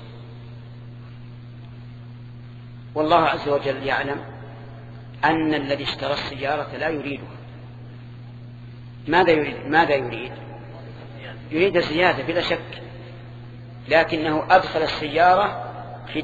والله عز وجل يعلم أن الذي اشترى السيارة لا يريدها. ماذا يريد؟ يريد الزيادة بلا شك، لكنه أدخل السيارة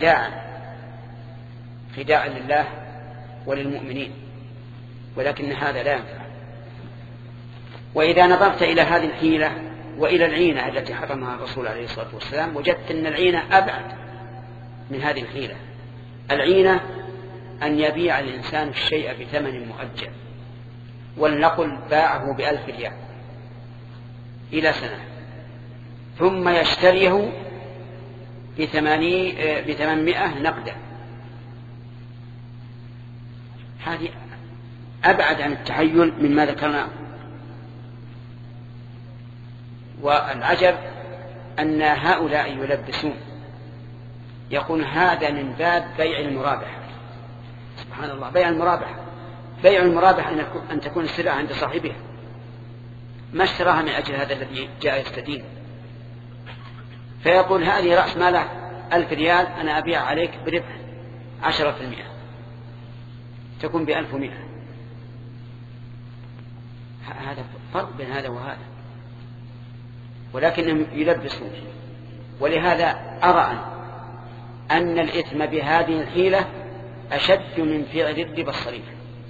خداعا لله وللمؤمنين، ولكن هذا لا ينفع. وإذا نظرت إلى هذه الحيلة وإلى العينة التي حرمها الرسول عليه الصلاة والسلام وجدت أن العينة أبعد من هذه الحيلة. العينة أن يبيع الإنسان الشيء بثمن مؤجل، ولنقل باعه ب1000 ريال إلى سنة، ثم يشتريه ب800 نقدا. هذه أبعد عن التحيل مما ذكرناه. والعجب أن هؤلاء يلبسون، يقول هذا من باب بيع المرابحة. سبحان الله، بيع المرابحة أن تكون السلعة عند صاحبها، ما اشتراها من أجل هذا الذي جاء يستدين. فيقول هذه رأس ماله 1000 ريال، أنا أبيع عليك بربح 10%، تكون ب1100. هذا فرق بين هذا وهذا، ولكنهم يلبسون. ولهذا أرى أن الإثم بهذه الحيلة أشد من فعل الربا الصريح.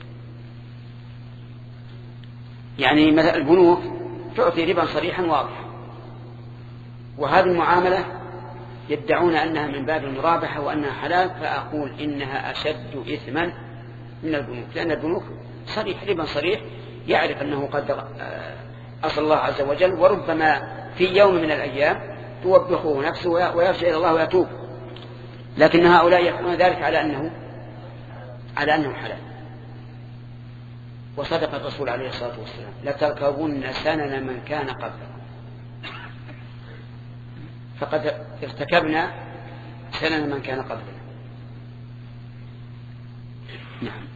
يعني مثلا البنوك تعطي ربا صريحا واضحا، وهذه المعاملة يدعون أنها من باب المرابحة وأنها حلال، فأقول إنها أشد إثما من البنوك، لأن البنوك صريح، ربا صريح، يعرف أنه قد أصل الله عز وجل، وربما في يوم من الأيام توبخه نفسه ويرجع إلى الله ويتوب. لكن هؤلاء يفعلون ذلك على أنه حلال. وصدق الرسول عليه الصلاة والسلام لتركبن سنن من كان قبلكم، فقد ارتكبنا سنن من كان قبلنا. نعم.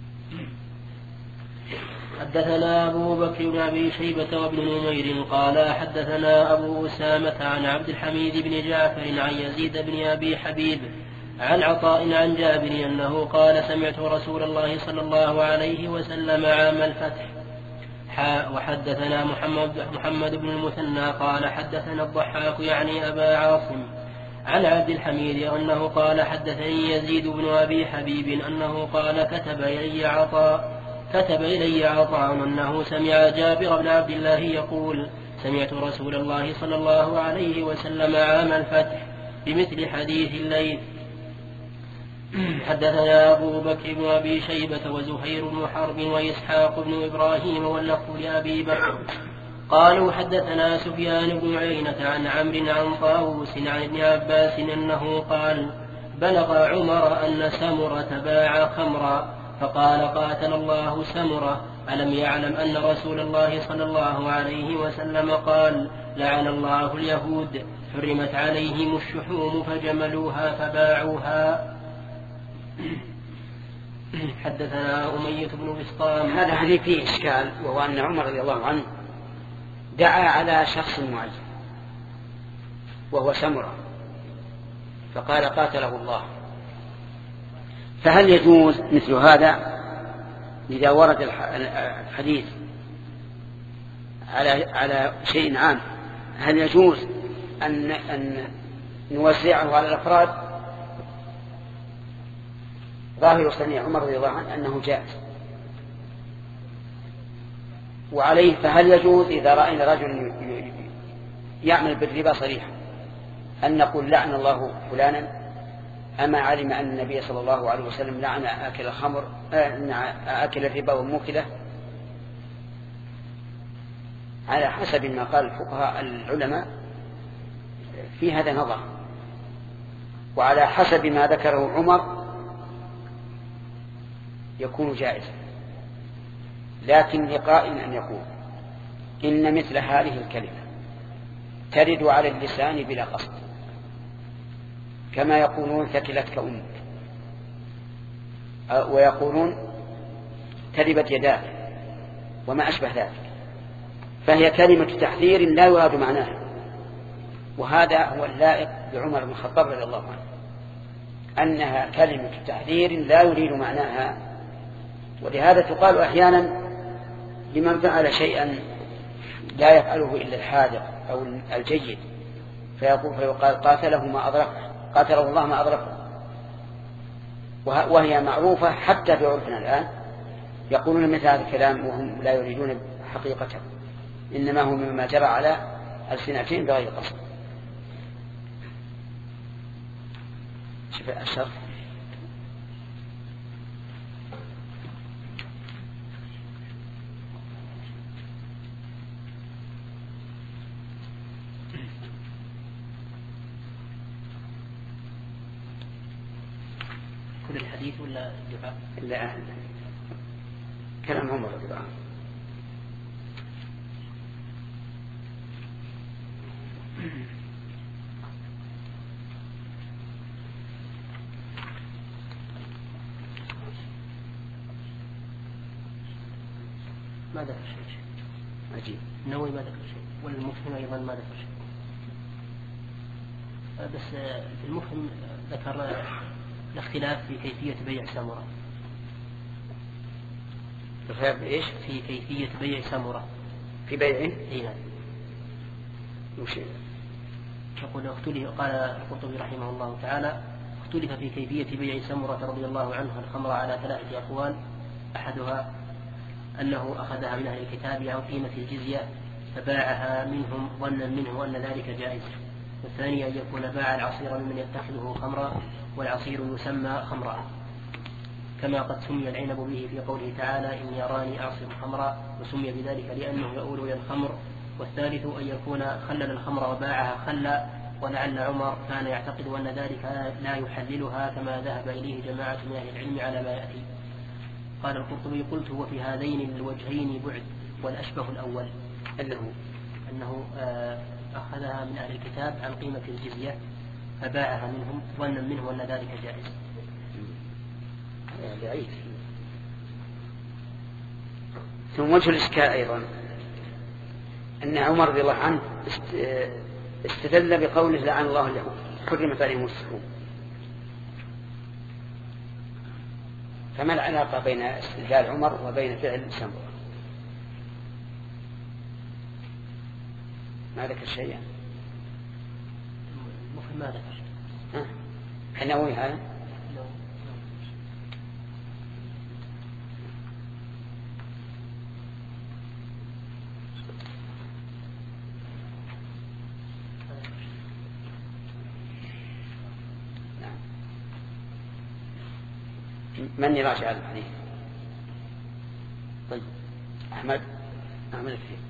حدثنا أبو بكر بن أبي شيبة وابن نمير قال حدثنا أبو أسامة عن عبد الحميد بن جعفر عن يزيد بن أبي حبيب عن عطاء عن جابر أنه قال سمعت رسول الله صلى الله عليه وسلم عام الفتح. وحدثنا محمد بن المثنى قال حدثنا الضحاك يعني أبا عاصم عن عبد الحميد أنه قال حدثني يزيد بن أبي حبيب أنه قال كتب إلي عطاء أنه سمع جابر بن عبد الله يقول سمعت رسول الله صلى الله عليه وسلم عام الفتح بمثل حديث الليل. حدثنا أبو بكر بن أبي شيبة وزهير بن حرب وإسحاق بن إبراهيم واللفظ لأبي بكر قالوا حدثنا سفيان بن عيينة عن عمرو عن طاووس عن ابن عباس أنه قال بلغ عمر أن سمرة باع خمرا فقال قاتل الله سمرة ألم يعلم أن رسول الله صلى الله عليه وسلم قال لعن الله اليهود حرمت عليهم الشحوم فجملوها فباعوها. حدثنا أمية بن بسطام. هذا حديث فيه إشكال، وهو أن عمر رضي الله عنه دعا على شخص معين وهو سمرة فقال قاتله الله، فهل يجوز مثل هذا إذا ورد الحديث على شيء عام؟ هل يجوز أن نوزعه على الأفراد؟ ظاهر صنيع عمر رضي الله عنه أنه جائز، وعليه فهل يجوز إذا رأينا رجل يعمل بالربا صريحا أن نقول لعن الله فلانا، أما علم أن النبي صلى الله عليه وسلم لعن آكل الخمر آكل الربا وموكله؟ على حسب ما قال الفقهاء العلماء في هذا نظر، وعلى حسب ما ذكره عمر يكون جائزا، لكن لقائل أن يقول إن مثل هذه الكلمة ترد على اللسان بلا قصد، كما يقولون ثكلتك أمك، ويقولون تربت يداك وما أشبه ذلك، فهي كلمة تحذير لا يراد معناها، وهذا هو اللائق بعمر بن الخطاب رضي الله عنه، أنها كلمة تحذير لا يريد معناها. ولهذا تقال أحيانا لمن فعل شيئا لا يفعله إلا الحاذق أو الجيد فيقال قاتله الله ما أدركه، وهي معروفة حتى في عرفنا الآن، يقولون مثل هذا الكلام وهم لا يريدون حقيقته، إنما هو مما جرى على ألسنتهم بغير قصد. شوف الشرح. كل الحديث ولا دعاء؟ لا، كلام عمر رضي الله عنه. ما ذكر شيء عجيب، النووي ما ذكر شيء، والمفهم أيضا ما ذكر شيء، بس في المفهم ذكر الاختلاف في كيفية بيع سمرة. إيش؟ في كيفية بيع سمرة. في بيعه؟ إيه نعم. يقول قال القرطبي رحمه الله تعالى اختلف في كيفية بيع سمرة رضي الله عنه الخمر على 3 أقوال، أحدها أنه أخذها من أهل الكتاب عن قيمة الجزية فباعها منهم ظنا منه أن ذلك جائز، والثاني أن يكون باع العصير ممن يتخذه خمرا والعصير يسمى خمرا، كما قد سمي العنب به في قوله تعالى إني أراني أعصر خمرا، وسمي بذلك لأنه يؤول إلى الخمر. والثالث أن يكون خلل الخمر وباعها خلا، ولعل عمر كان يعتقد أن ذلك لا يحللها كما ذهب إليه جماعة من أهل العلم على ما يأتي. قال القرطبي قلت وفي هذين الوجهين بعد، والأشبه الأول أنه أخذها من أهل الكتاب عن قيمة الجزية فباعها منهم ظنا منه أن ذلك جائز. ثم وجه الإشكال أيضا أن عمر رضي الله عنه استدل بقوله لعن الله اليهود حرمت عليهم الشحوم، فما العلاقة بين استدلال عمر وبين فعل سمرة؟ ما ذكر شيئا. ما ذكر. حنوي هذا. من يراجع الحديث؟ طيب أحمد فيه.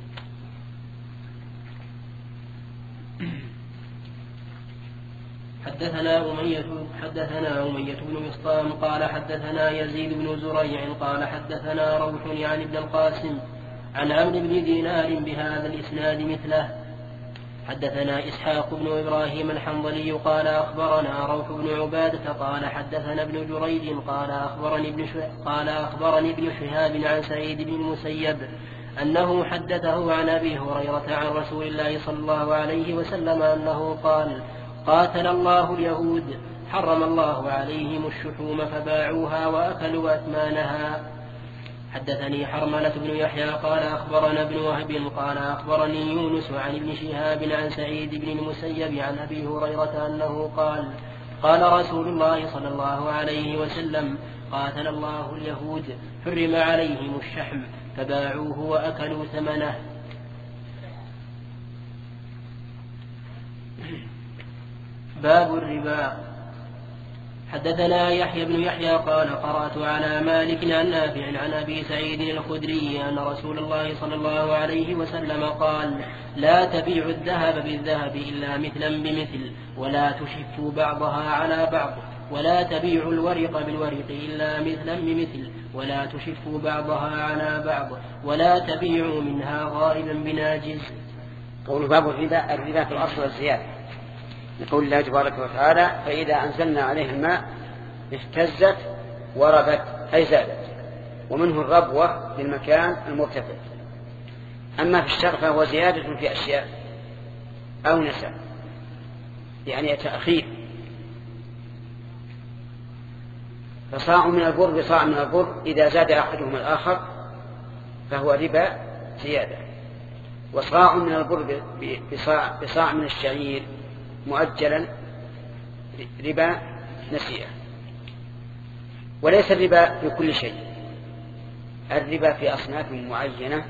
حدثنا أمية بن مسطام قال حدثنا يزيد بن زريع قال حدثنا روح يعني ابن القاسم عن عمرو بن دينار بهذا الإسناد مثله. حدثنا إسحاق بن إبراهيم الحنظلي قال أخبرنا روح بن عبادة قال حدثنا ابن جريج قال أخبرني ابن شهاب عن سعيد بن المسيب أنه حدثه عن أبي هريرة عن رسول الله صلى الله عليه وسلم أنه قال: قاتل الله اليهود حرم الله عليهم الشحوم فباعوها وأكلوا أثمانها. حدثني حرملة بن يحيى قال أخبرنا ابن وهب قال أخبرني يونس عن ابن شهاب عن سعيد بن المسيب عن أبي هريرة أنه قال: قال رسول الله صلى الله عليه وسلم: قاتل الله اليهود حرم عليهم الشحم فباعوه وأكلوا ثمنه. باب الربا. حدثنا يحيى بن يحيى قال قرأت على مالك عن نافع عن أبي سعيد الخدري أن رسول الله صلى الله عليه وسلم قال: لا تبيعوا الذهب بالذهب إلا مثلا بمثل ولا تشفوا بعضها على بعض، ولا تبيعوا الورق بالورق إلا مثلا بمثل ولا تشفوا بعضها على بعض، ولا تبيعوا منها غائبا بناجز. قول باب الربا. الربا في الأصل الزيادة، يقول الله تبارك وتعالى: فإذا أنزلنا عليها الماء اهتزت وربت أي زادت، ومنه الربوة في المكان المرتفع. أما في الشرع فهو زيادة في أشياء أو نسب، يعني تأخير. فصاع من البر بصاع من البر إذا زاد أحدهما الآخر فهو ربا زيادة، وصاع من البر بصاع من الشعير مؤجلا ربا نسيئة. وليس الربا في كل شيء، الربا في أصناف معينة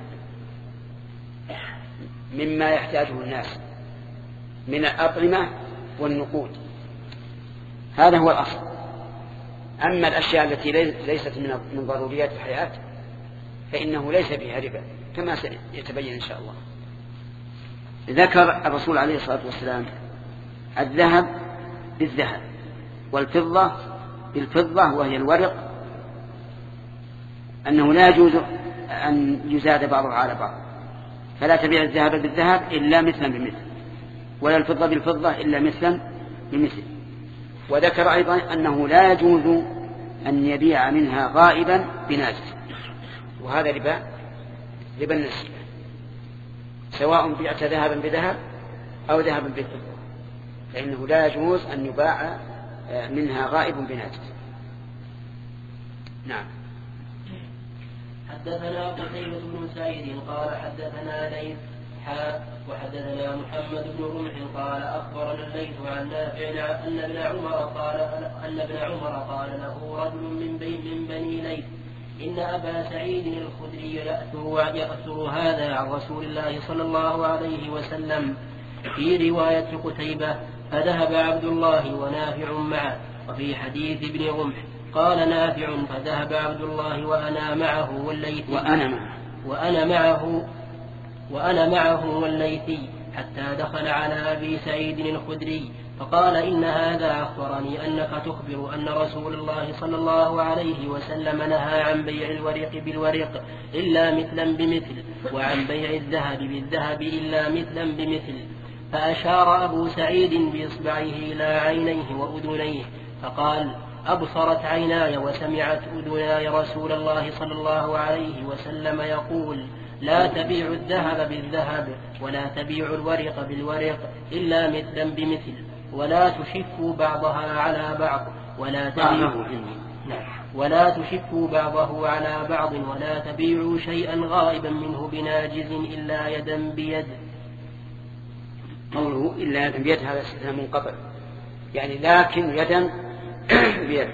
مما يحتاجه الناس من الأطعمة والنقود، هذا هو الأصل. أما الأشياء التي ليست من ضروريات الحياة فإنه ليس فيها ربا كما سيتبين إن شاء الله. ذكر الرسول عليه الصلاة والسلام الذهب بالذهب والفضة بالفضة وهي الورق، أنه لا يجوز أن يزاد بعضها على بعض، فلا تبيع الذهب بالذهب إلا مثلا بمثل، ولا الفضة بالفضة إلا مثلا بمثل. وذكر أيضا أنه لا يجوز أن يبيع منها غائبا بناجز، وهذا ربا النسيئة، سواء بعت ذهبا بذهب أو ذهبا بالفضة، فإنه لا يجوز أن يباع منها غائب بناجز. نعم. حدثنا قتيبة بن سعيد قال حدثنا ليث وحدثنا محمد بن رمح قال أخبرنا الليث عن نافع أن ابن عمر قال له رجل من بني ليث: إن أبا سعيد الخدري يأثر هذا عن رسول الله صلى الله عليه وسلم. في رواية قتيبة: فذهب عبد الله ونافع معه. وفي حديث ابن رمح قال نافع: فذهب عبد الله وأنا معه والليثي وأنا معه والليثي حتى دخل على أبي سعيد الخدري فقال: إن هذا أخبرني أنك تخبر أن رسول الله صلى الله عليه وسلم نهى عن بيع الورق بالورق إلا مثلا بمثل، وعن بيع الذهب بالذهب إلا مثلا بمثل. فأشار أبو سعيد بإصبعه إلى عينيه وأذنيه فقال: أبصرت عيناي وسمعت أذناي رسول الله صلى الله عليه وسلم يقول: لا تبيع الذهب بالذهب ولا تبيع الورق بالورق إلا مثلا بمثل، ولا تشفوا بعضها على بعض، ولا تبيعوا. ولا تشفوا بعضه على بعض ولا تبيعوا شيئا غائبا منه بناجز إلا يدا بيد. قوله إلا يدا بيد هذا استثناء منقطع، يعني لكن يدا بيد.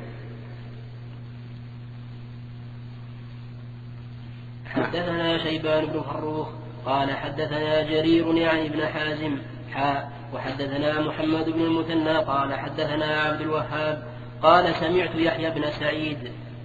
حدثنا شيبان بن فروخ قال حدثنا جرير يعني ابن حازم وحدثنا محمد بن المثنى قال حدثنا عبد الوهاب قال سمعت يحيى بن سعيد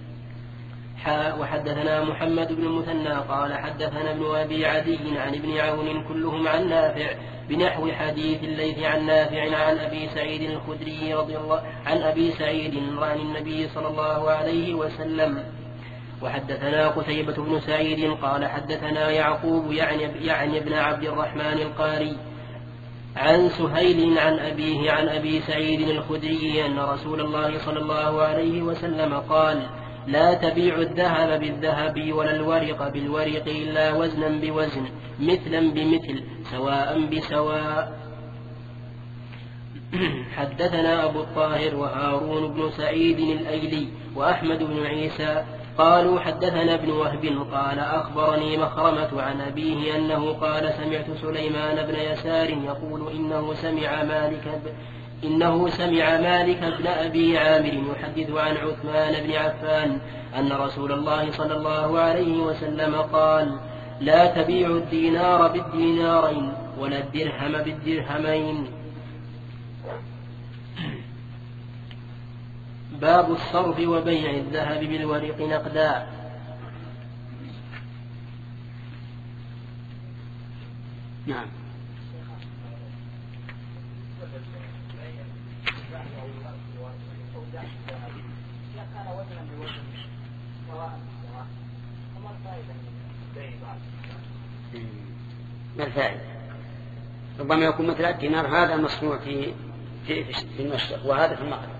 وحدثنا محمد بن المثنى قال حدثنا ابن أبي عدي عن ابن عون كلهم عن نافع بنحو حديث الليث عن نافع عن أبي سعيد الخدري رضي الله عن أبي سعيد عن النبي صلى الله عليه وسلم. وحدثنا قتيبة بن سعيد قال حدثنا يعقوب يعني ابن عبد الرحمن القاري عن سهيل عن أبيه عن أبي سعيد الخدري أن رسول الله صلى الله عليه وسلم قال لا تبيعوا الذهب بالذهب ولا الورق بالورق إلا وزنا بوزن مثلا بمثل سواء بسواء. حدثنا أبو الطاهر وهارون بن سعيد الأيلي وأحمد بن عيسى قالوا حدثنا ابن وهب قال أخبرني مخرمة عن أبيه أنه قال سمعت سليمان بن يسار يقول إنه سمع مالك بن أبي عامر يحدث عن عثمان بن عفان أن رسول الله صلى الله عليه وسلم قال لا تبيعوا الدينار بالدينارين ولا الدرهم بالدرهمين. باب الصرف وبيع الذهب بالورق نقدا. نعم. ما الفائدة؟ ربما يكون مثل الدينار هذا مصنوع في المشرق وهذا في المغرب،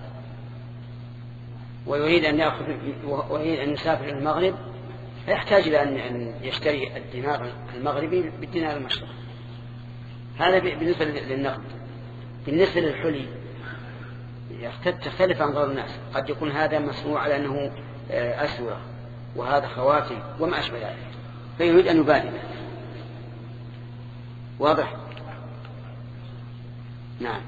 ويريد أن يسافر إلى المغرب فيحتاج إلى أن يشتري الدينار المغربي بالدينار المشرقي. هذا بالنسبة للنقد. بالنسبة للحلي تختلف أنظار الناس، قد يكون هذا مصنوع على أنه أسورة وهذا خواتم وما أشبه ذلك، فيريد أن يبادل. واضح؟ نعم.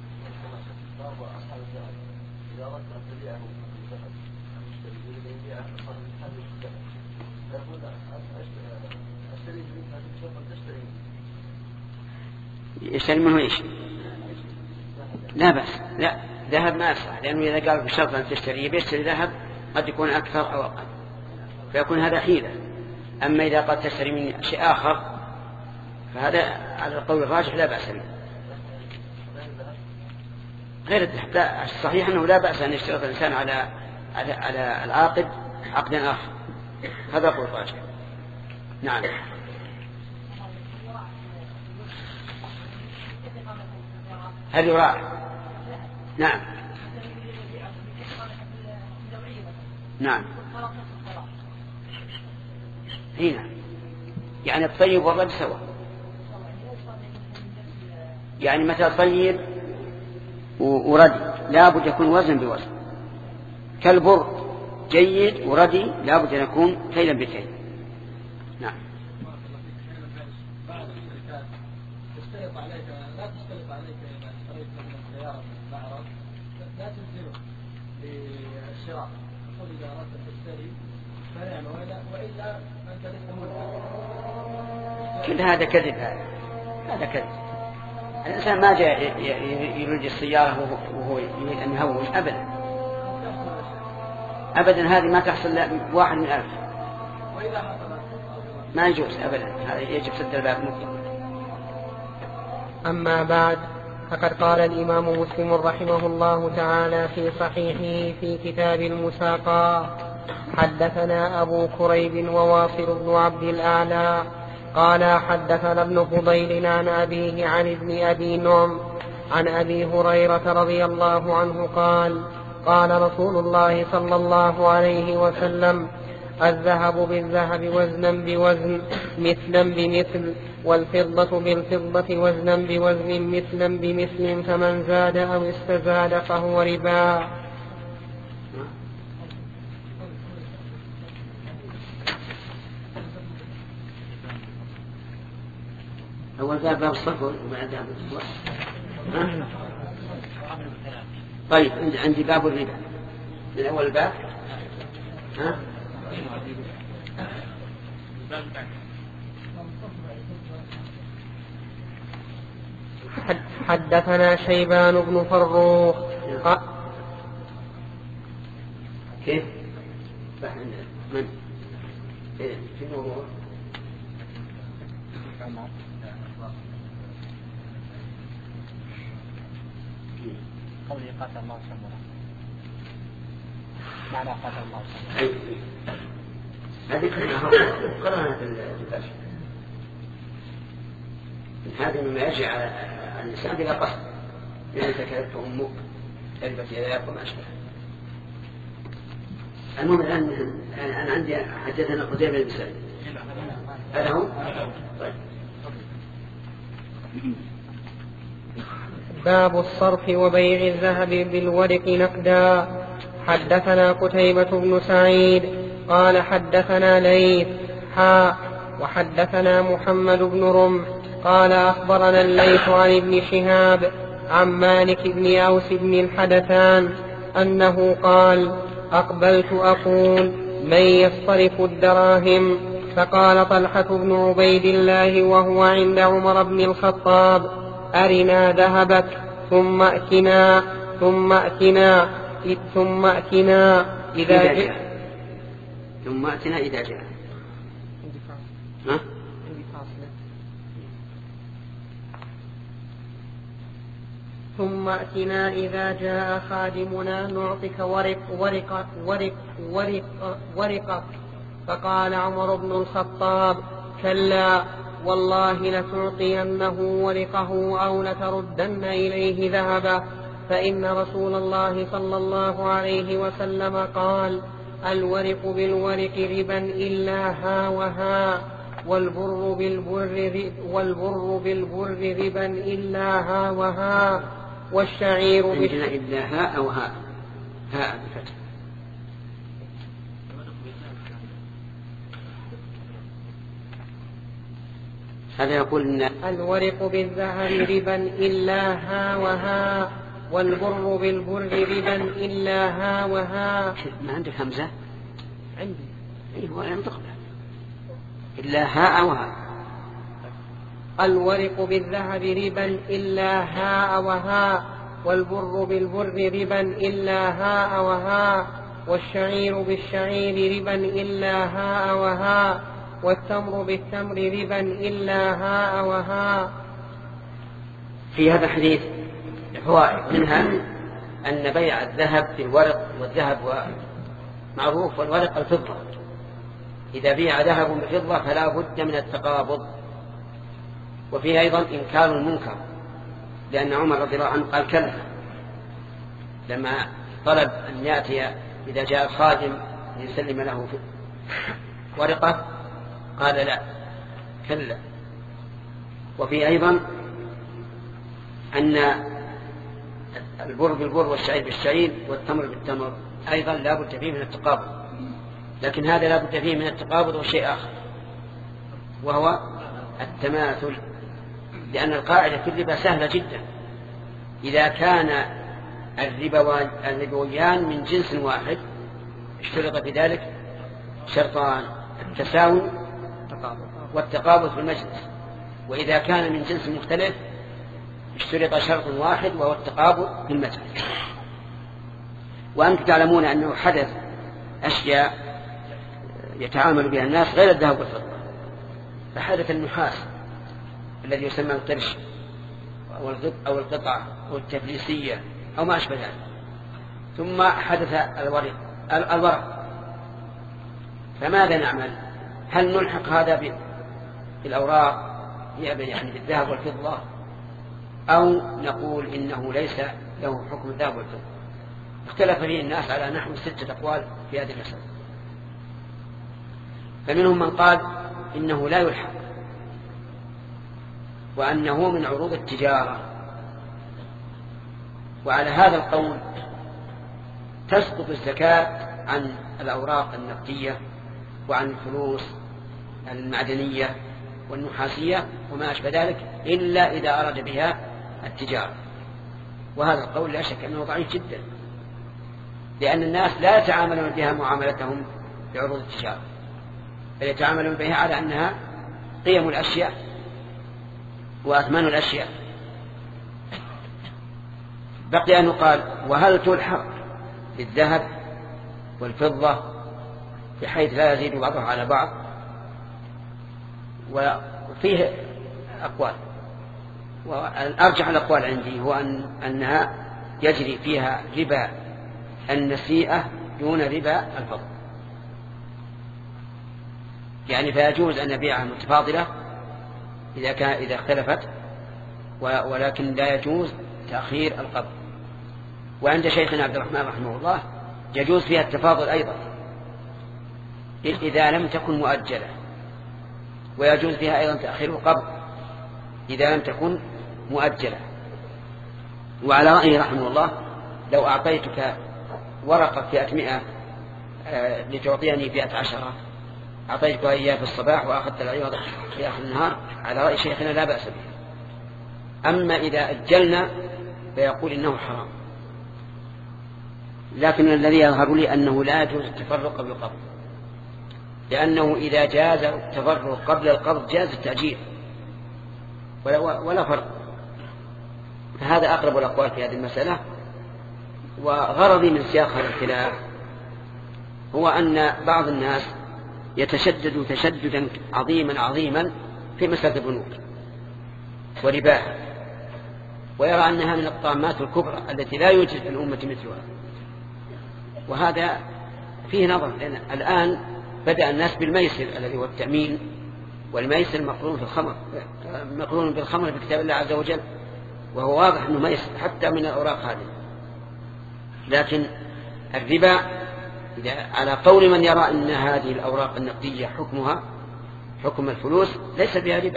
يشتري منه ايش؟ لا بأس، لا ذهب ما يصح، لأنه إذا قال بشرط أن تشتريه بيشتري ذهب قد يكون أكثر أو أقل فيكون هذا حيلة. أما إذا قد تشتري من شيء آخر فهذا على القول الراجح لا بأس به. غير الذهب لا، الصحيح أنه لا بأس أن يشترط الإنسان على العاقد عقدا آخر، هذا قول الراجح. نعم. هل يراعي؟ نعم. نعم. هنا يعني الطيب والرد سوا، يعني متى طيب وردي لابد يكون وزن بوزن، كالبر جيد وردي لابد أن يكون كيلا بكيل. نعم. لا تلزمه بالشراء، تقول إذا أردت أن تشتري فنعم وإلا أنت لست ملزم. كل هذا كذب، هذا كذب. الإنسان ما جاء يريد السيارة وهو يريد أن يهون أبدا أبدا، هذه ما تحصل واحد من 1000 ما يجوز أبدا، هذا يجب سد الباب مطلقا. أما بعد، فقد قال الإمام مسلم رحمه الله تعالى في صحيحه في كتاب المساقات: حدثنا أبو كريب وواصل بن عبد الأعلى قال حدثنا ابن فضيل عن أبيه عن ابن أبي نعم عن أبي هريرة رضي الله عنه قال: قال رسول الله صلى الله عليه وسلم: الذهب بالذهب وزنا بوزن مثلا بمثل، والفضة بالفضة وزنا بوزن مثلا بمثل، فمن زاد أو استزاد فهو ربا. أول باب الصرف وبعد ذهب الفضة. طيب عندي باب الربا من أول الباب. حدثنا شيبان بن فروخ. كيف؟ من؟ في الموضوع. قوله قاتل الله سموه معنى قاتل الله سموه هذه قرأنا في الباب. هذا مما يجري على الإنسان بلا قصد، يعني تكلفت أمك تلبت يداك وما أشبه. المهم الآن أنا عندي حدثنا قتيبة بن سعيد. هذا هو؟ طيب. باب الصرف وبيع الذهب بالورق نقدا. حدثنا قتيبة بن سعيد قال حدثنا ليث وحدثنا محمد بن رمح قال أخبرنا الليث عن ابن شهاب عن مالك بن أوس بن الحدثان أنه قال أقبلت أقول من يصرف الدراهم، فقال طلحة بن عبيد الله وهو عند عمر بن الخطاب أرنا ذهبك ثم أتنا إذا جاء. ثم أتنا إذا جاء. ثم أتنا إذا جاء خادمنا نعطيك ورقك. فقال عمر بن الخطاب كلا والله لتعطينه ورقه أو لتردن إليه ذهبه، فإن رسول الله صلى الله عليه وسلم قال الورق بالورق ربا إلا ها وها، والبر بالبر ربا إلا ها وها، والشعير إلا ها أو ها بفتح. هذا يقول إن الورق بالذهب ربا إلا ها وها، والبر بالبر ربا إلا ها وها. ما عندك همزة؟ عندي. هو ينطق إلا ها أو ها. الورق بالذهب ربا إلا ها وها، والبر بالبر ربا إلا ها وها، والشعير بالشعير ربا إلا ها وها، والتمر بالتمر ربا إلا ها وها. في هذا الحديث فوائد، منها أن بيع الذهب بالورق، والذهب معروف والورق الفضة، إذا بيع ذهب بفضة فلا بد من التقابض. وفيه أيضا إنكار المنكر، لأن عمر رضي الله عنه قال كلا، لما طلب أن يأتي إذا جاء الخادم ليسلم له ورقة قال لا كلا. وفيه أيضا أن البر بالبر والشعير بالشعير والتمر بالتمر أيضا لا بد فيه من التقابض، لكن هذا لا بد فيه من التقابض وشيء آخر وهو التماثل، لأن القاعدة في الربا سهلة جدا. إذا كان الربويان من جنس واحد اشترط في ذلك شرطان: التساوي والتقابض في المجلس. وإذا كان من جنس مختلف اشترط شرط واحد وهو التقابض في المجلس. وأنتم تعلمون أنه حدث أشياء يتعامل بها الناس غير الذهب والفضة، فحدث النحاس الذي يسمى القرش أو القطعة أو التفليسية أو ما أشبه ذلك، ثم حدث الورق. فماذا نعمل؟ هل نلحق هذا بالأوراق يعني بالذهب والفضة، أو نقول إنه ليس له حكم الذهب والفضة؟ اختلف فيه الناس على نحو 6 أقوال في هذه المسألة. فمنهم من قال إنه لا يلحق، وأنه من عروض التجارة. وعلى هذا القول تسقط الزكاة عن الأوراق النقدية وعن الفلوس المعدنية والنحاسية وما أشبه ذلك إلا إذا أراد بها التجارة. وهذا القول لا شك أنه ضعيف جدا، لأن الناس لا يتعاملون بها معاملتهم بعروض التجارة، بل يتعاملون بها على أنها قيم الأشياء وأثمان الأشياء. بقي أن يقال وهل تلحق بالذهب والفضة بحيث لا يزيد بعضها على بعض؟ وفيه أقوال، والأرجح الأقوال عندي هو أنها يجري فيها ربا النسيئة دون ربا الفضل، يعني فيجوز أن نبيعها متفاضلة إذا اختلفت، ولكن لا يجوز تأخير القبض. وعند شيخنا عبد الرحمن رحمه الله يجوز فيها التفاضل أيضا إذا لم تكن مؤجلة، ويجوز فيها أيضا تأخير القبض إذا لم تكن مؤجلة. وعلى رأيه رحمه الله لو أعطيتك ورقة 100 لتعطيني 110 أعطيتك إياه في الصباح وأخذت العوض في آخر النهار، على رأي شيخنا لا بأس به. أما إذا أجلنا فيقول إنه حرام. لكن الذي يظهر لي أنه لا يجوز التفرق قبل القبض، لأنه إذا جاز التفرق قبل القبض جاز التأجيل ولا فرق. فهذا أقرب الأقوال في هذه المسألة. وغرضي من سياق هذا الخلاف هو أن بعض الناس يتشدد تشددا عظيما في مسألة البنوك ورباها، ويرى أنها من الطامات الكبرى التي لا يوجد في الأمة مثلها. وهذا فيه نظر، لأن الآن بدأ الناس بالميسر الذي هو التأمين، والميسر مقرون بالخمر في كتاب الله عز وجل، وهو واضح أنه ميسر حتى من الأوراق هذه. لكن الربا على قول من يرى أن هذه الأوراق النقدية حكمها حكم الفلوس ليس بها ربا،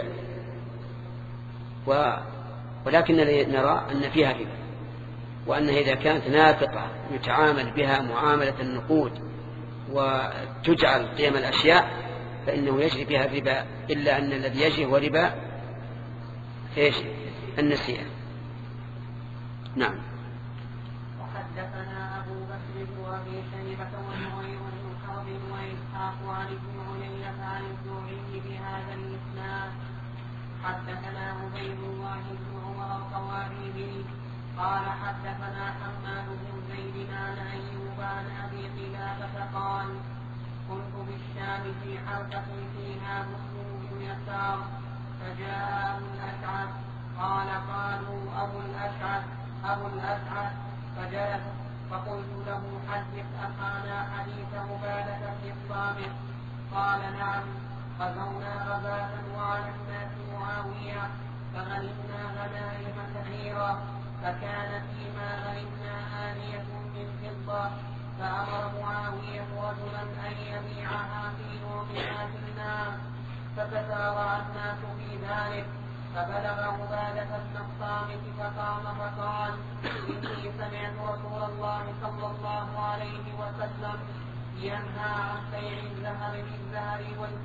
ولكن نرى أن فيها ربا، وأنها إذا كانت نافقة يتعامل بها معاملة النقود وتجعل قيم الأشياء فإنه يجري بها الربا، إلا أن الذي يجري هو ربا النسيئة. نعم. وحدثنا أبو بكر وأبي شيبة ونوير بن حرب وإسحاق عن ابن علية عن الزهري بهذا الإسناد. حدثنا عبيد الله بن عمر القواريري قال حدثنا حماد بن زيد عن أيوب عن أبي قلابة قال كنت بالشام في حلقة فيها مسلم بن يسار فجاء أبو الأشعث قال قالوا أبو الأشعث فجلس فقلت له حدث أخانا حديث مبالة في الصامت قال نعم غزونا غزاة وعلى الناس معاوية فغنمنا غنائم كثيرة فكان فيما غنمنا آنية من فضة فأمر معاوية رجلا أن يبيعها في يومها في الناس فتسارع الناس في ذلك فبلغ عبادة بن الصامت فقام فقال إني سمعت رسول الله صلى الله عليه وسلم ينهى عن بيع الذهب بالذهب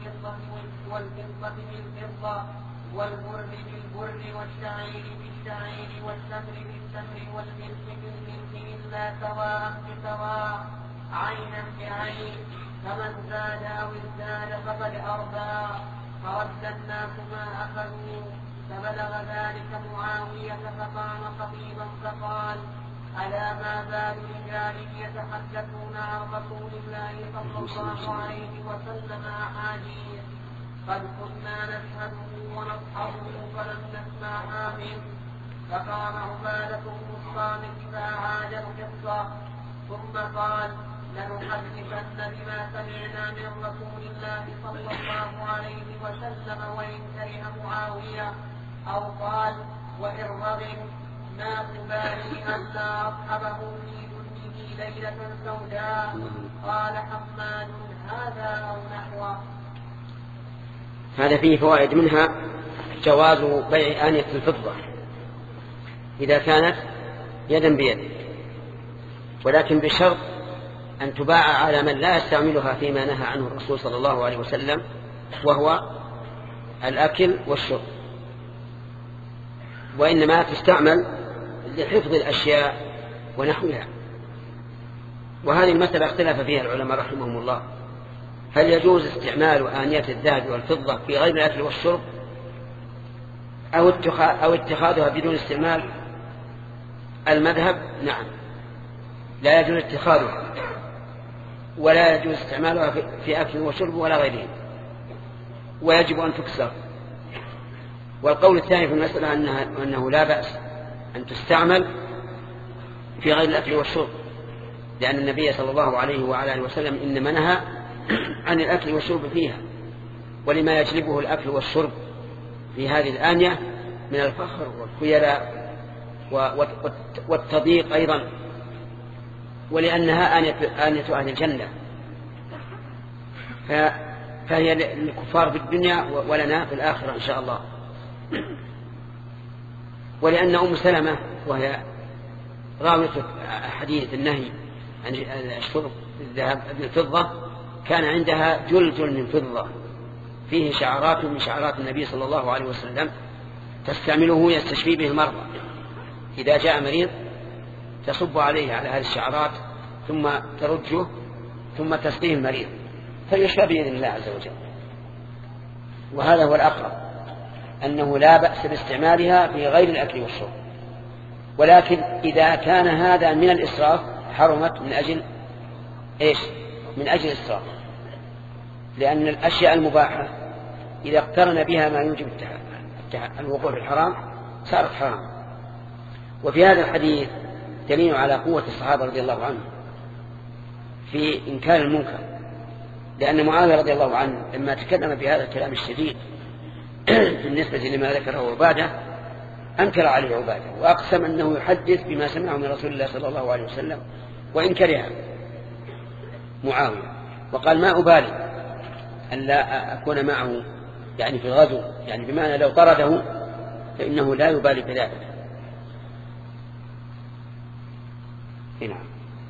والفضة بالفضة والبر بالبر والشعير بالشعير والتمر بالتمر والملك بالملك إلا سواء بسواء عينا بعين فمن زاد أو ازداد فقد أربى فرد الناس ما أخذوا فبلغ ذلك معاوية فقام خطيبا فقال ألا ما بال رجال يتحدثون عن رسول الله صلى الله عليه وسلم أحاديث قد كنا نشهده ونصحبه فلم نسمعها منه. فقام عبادة بن الصامت فأعاد القصة ثم قال لنحدثن بما سمعنا من رسول الله صلى الله عليه وسلم وإن كره معاوية أو قال وإن رغب ما أبالي أن لا أصحبه في دنه ليلة سوداء. قال حماد هذا أو نحوه. هذا فيه فوائد، منها جواز بيع آنية الفضة إذا كانت يدا بيد، ولكن بشرط أن تباع على من لا يستعملها فيما نهى عنه الرسول صلى الله عليه وسلم، وهو الأكل والشرب، وإنما تستعمل لحفظ الأشياء ونحوها. وهذه المسألة اختلف فيها العلماء رحمهم الله، هل يجوز استعمال آنية الذهب والفضة في غير الأكل والشرب أو اتخاذها بدون استعمال؟ المذهب نعم، لا يجوز اتخاذها ولا يجوز استعمالها في أكل وشرب ولا غيره، ويجب أن تكسر. والقول الثاني في المسألة أنه لا بأس أن تستعمل في غير الأكل والشرب، لأن النبي صلى الله عليه وعلى آله وسلم إنما نهى عن الأكل والشرب فيها، ولما يجلبه الأكل والشرب في هذه الآنية من الفخر والخيلاء والتضييق أيضا، ولأنها آنية أهل الجنة، فهي للكفار في الدنيا ولنا في الآخرة إن شاء الله. ولأن أم سلمة وهي راوية حديث النهي عن الشرب الذهب بالفضة كان عندها جلجل من فضة فيه شعرات من شعرات النبي صلى الله عليه وسلم تستعمله يستشفي به المرضى. إذا جاء مريض تصب عليه على هذه الشعرات ثم ترجه ثم تسقيه المريض فيشفى بإذن الله عز وجل. وهذا هو الأقرب، أنه لا بأس باستعمالها في غير الأكل والشرب، ولكن إذا كان هذا من الإسراف حرمت من أجل إيش؟ من أجل الإسراف، لأن الأشياء المباحة إذا اقترن بها ما يوجب الوقوع في الحرام صارت حرام. وفي هذا الحديث دليل على قوة الصحابة رضي الله عنهم في إنكار المنكر، لأن معاوية رضي الله عنه لما تكلم بهذا الكلام الشديد بالنسبة لما ذكره عبادة أنكر عليه عبادة وأقسم أنه يحدث بما سمعه من رسول الله صلى الله عليه وسلم، وإن كره معاوية وقال ما أبالي أن لا أكون معه يعني في الغزو، يعني بمعنى لو طرده فإنه لا يبالي بذلك. نعم.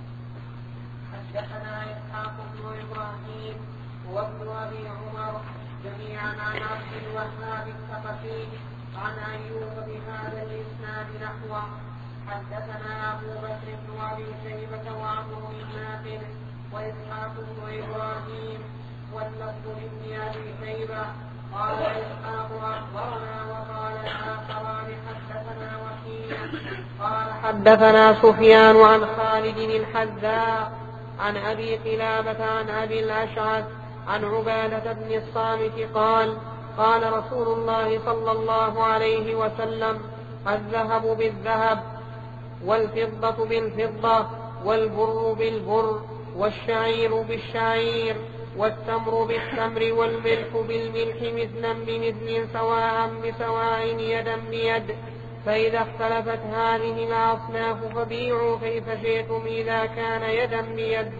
حدثنا إسحاق بن إبراهيم وابن أبي عمر جميعا عن عبد الوهاب الثقفي عن أيوب بهذا الإسناد نحوه. حدثنا أبو بكر بن أبي شيبة وعمرو بن نافع وإسحاق بن إبراهيم واللفظ لابن أبي شيبة قال إسحاق أخبرنا وقال الآخران حدثنا وكيع قال حدثنا سفيان عن خالد الحذاء عن أبي قلابة عن أبي الأشعث عن عبادة بن الصامت قال قال رسول الله صلى الله عليه وسلم الذهب بالذهب والفضة بالفضة والبر بالبر والشعير بالشعير والتمر بالتمر والملح بالملح مثلا بمثل سواء بسواء يدا بيد، فإذا اختلفت هذه الأصناف فبيعوا كيف شئتم إذا كان يدا بيد.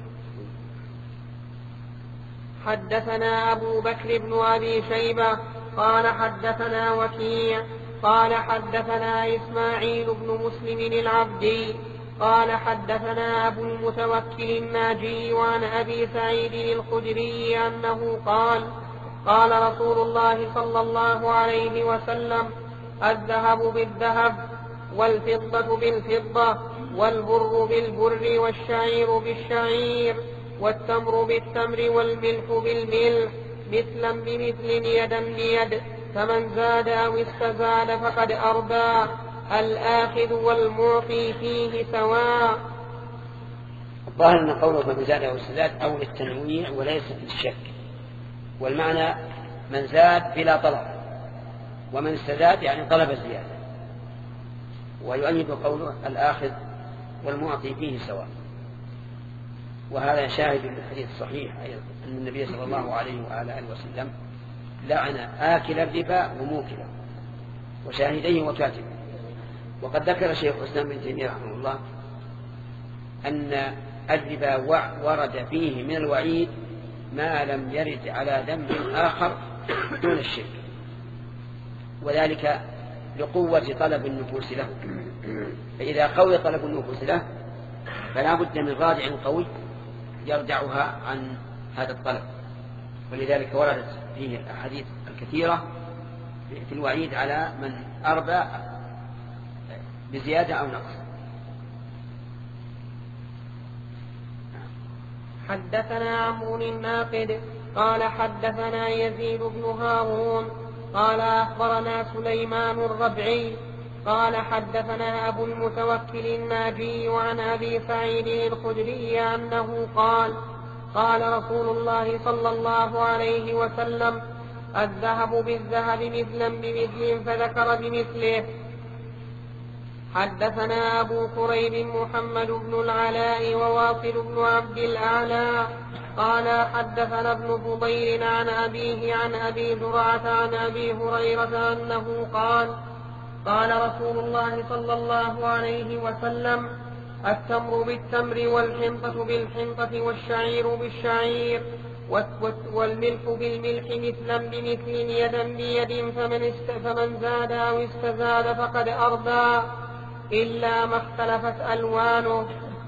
حدثنا أبو بكر بن أبي شيبة قال حدثنا وكيع قال حدثنا إسماعيل بن مسلم العبدي قال حدثنا أبو المتوكل الناجي عن أبي سعيد الخدري أنه قال قال رسول الله صلى الله عليه وسلم الذهب بالذهب والفضة بالفضة والبر بالبر والشعير بالشعير والتمر بالتمر والملح بالملح مثلا بمثل يدا بيد، فمن زاد أو استزاد فقد أربى، الآخذ والمعطي فيه سواء. الظاهر أن قوله فمن زاد أو استزاد أو للتنويع وليس للشك، والمعنى من زاد بلا طلب ومن استزاد يعني طلب الزيادة. ويؤيد قوله الآخذ والمعطي فيه سواء، وهذا شاهد للحديث الصحيح أيضا أن النبي صلى الله عليه وعلى آله وسلم لعن آكل الربا وموكله وشاهديه وكاتبه. وقد ذكر شيخ الإسلام ابن تيمية رحمه الله أن الربا ورد فيه من الوعيد ما لم يرد على ذنب آخر دون الشرك، وذلك لقوة طلب النفوس له. فإذا قوي طلب النفوس له فلا بد من رادع قوي يردعها عن هذا الطلب، ولذلك وردت فيه الأحاديث كثيرة في الوعيد على من أربى بزيادة أو نقص. حدثنا عمرو الناقد قال حدثنا يزيد بن هارون قال أخبرنا سليمان الربعي قال حدثنا أبو المتوكل الناجي عن أبي سعيد الخدري أنه قال قال رسول الله صلى الله عليه وسلم الذهب بالذهب مثلا بمثل فذكر بمثله. حدثنا أبو كريب محمد بن العلاء وواصل بن عبد الأعلى قال حدثنا ابن فضيل عن أبيه عن أبي زرعة عن أبي هريرة أنه قال قال رسول الله صلى الله عليه وسلم التمر بالتمر والحنطة بالحنطة والشعير بالشعير والملح بالملح مثلا بمثل يدا بيد فمن زاد أو استزاد فقد أرضى إلا ما اختلفت ألوانه.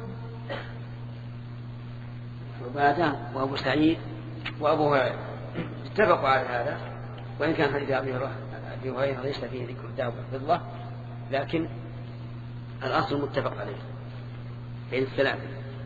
عبادة وأبو سعيد وأبو هريرة اتفقوا على هذا، وإن كان حديث أبي هريرة ليس فيه ذكر الذهب والفضة، لكن الأصل متفق عليه بين الثلاثة.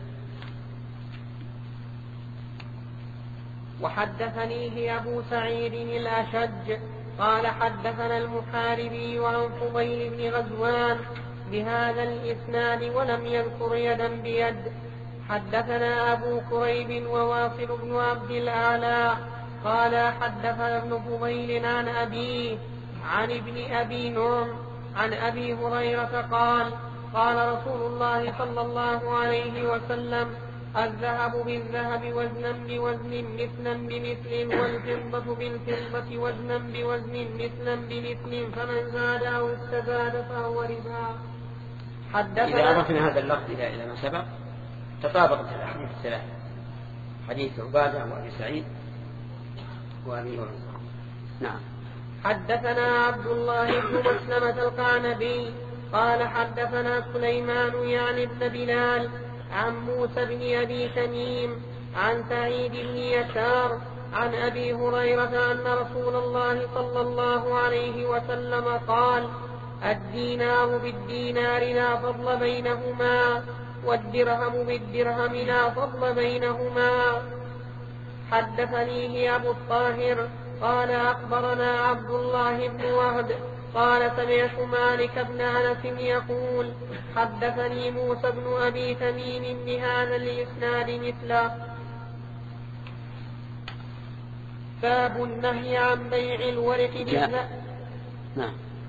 وحدثنيه أبو سعيد الأشج قال حدثنا المحاربي عن فضيل بن غزوان بهذا الإسناد ولم يذكر يدا بيد. حدثنا أبو كريب وواصل بن عبد الأعلى قال حدثنا ابن فضيل عن أبيه عن ابن أبي نعم عن أبي هريرة قال قال رسول الله صلى الله عليه وسلم الذهب بالذهب وزنا بوزن مثلا بمثل والفضة بالفضة وزنا بوزن مثلا بمثل فمن زاد أو استزاد فهو ربا. إذا أضفنا هذا اللفظ إلى ما سبق تطابقت الأحاديث الثلاثة، حديث عبادة وأبي سعيد وأبي هريرة. نعم. حدثنا عبد الله بن مسلمة القعنبي قال حدثنا سليمان يعني ابن بلال عن موسى بن أبي تميم عن سعيد بن يسار عن أبي هريرة أن رسول الله صلى الله عليه وسلم قال الدينار بالدينار لا فضل بينهما والدرهم بالدرهم لا فضل بينهما. حدثنيه أبو الطاهر قال أخبرنا عبد الله بن وهب قال سمعت مالك بن أنس يقول حدثني موسى بن أبي تميم بهذا الإسناد مثله. باب النهي عن بيع الورق بالذهب. نعم.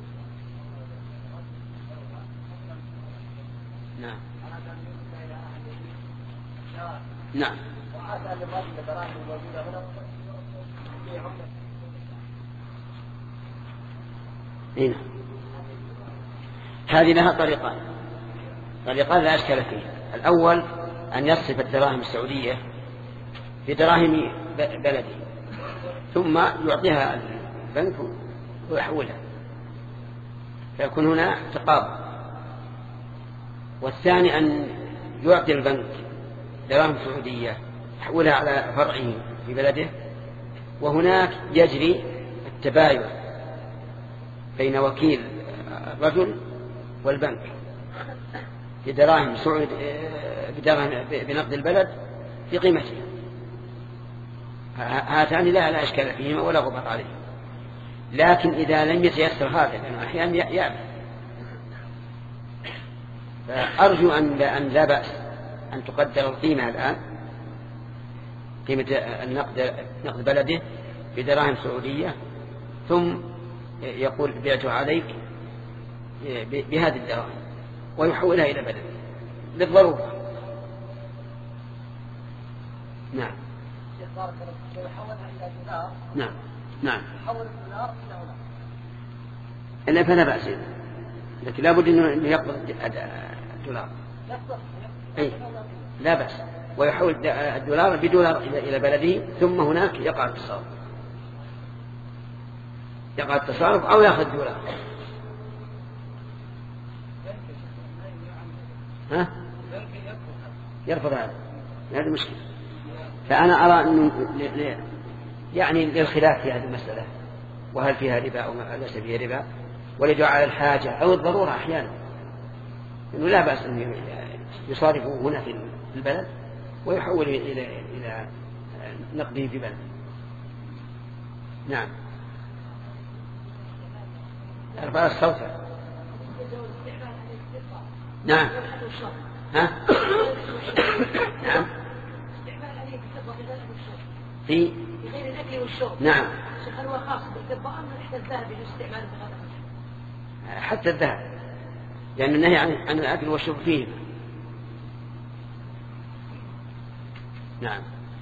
نعم. نعم. هنا هذه لها طريقان لا أشكال فيه. الأول أن يصف الدراهم السعودية بدراهم بلده ثم يعطيها البنك ويحولها فيكون هنا تقابل. والثاني أن يعطي البنك دراهم سعودية يحولها على فرعه في بلده، وهناك يجري التباين بين وكيل الرجل والبنك بدراهم سعود بنقد البلد بقيمته. هاتان لا أشكال فيهما ولا غبار عليه. لكن إذا لم يتيسر هذا لأنه أحيانا يأبى، فأرجو أن لا بأس أن تقدر القيمة الآن قيمة نقد بلده بدراهم سعودية ثم يقول بعته عليك بهذه الدراهم ويحولها إلى بلده للضرورة. نعم. نعم. نعم. إلا فلا بأس، لكن لابد أنه يقبض الدولار. أي لا بأس، ويحول الدولار بدولار إلى بلده ثم هناك يقع التصرف أو يأخذ دولار. ها؟ يرفض هذا مشكلة. فأنا أرى أنه يعني للخلاف في هذه المسألة وهل فيها ربا أو ليس فيها ربا، وليدعو على الحاجة أو الضرورة أحيانا، إنه لا بأس أن يصارفه هنا في البلد ويحول إلى نقده في بلد. نعم. أربعة الصوت. نعم. ها؟ نعم. في غير الأكل والشرب. نعم. هل هو خاص بالفضة أم حتى الذهب بالاستعمال بهذا؟ حتى الذهب، لأن النهي عن الأكل والشرب فيه. نعم.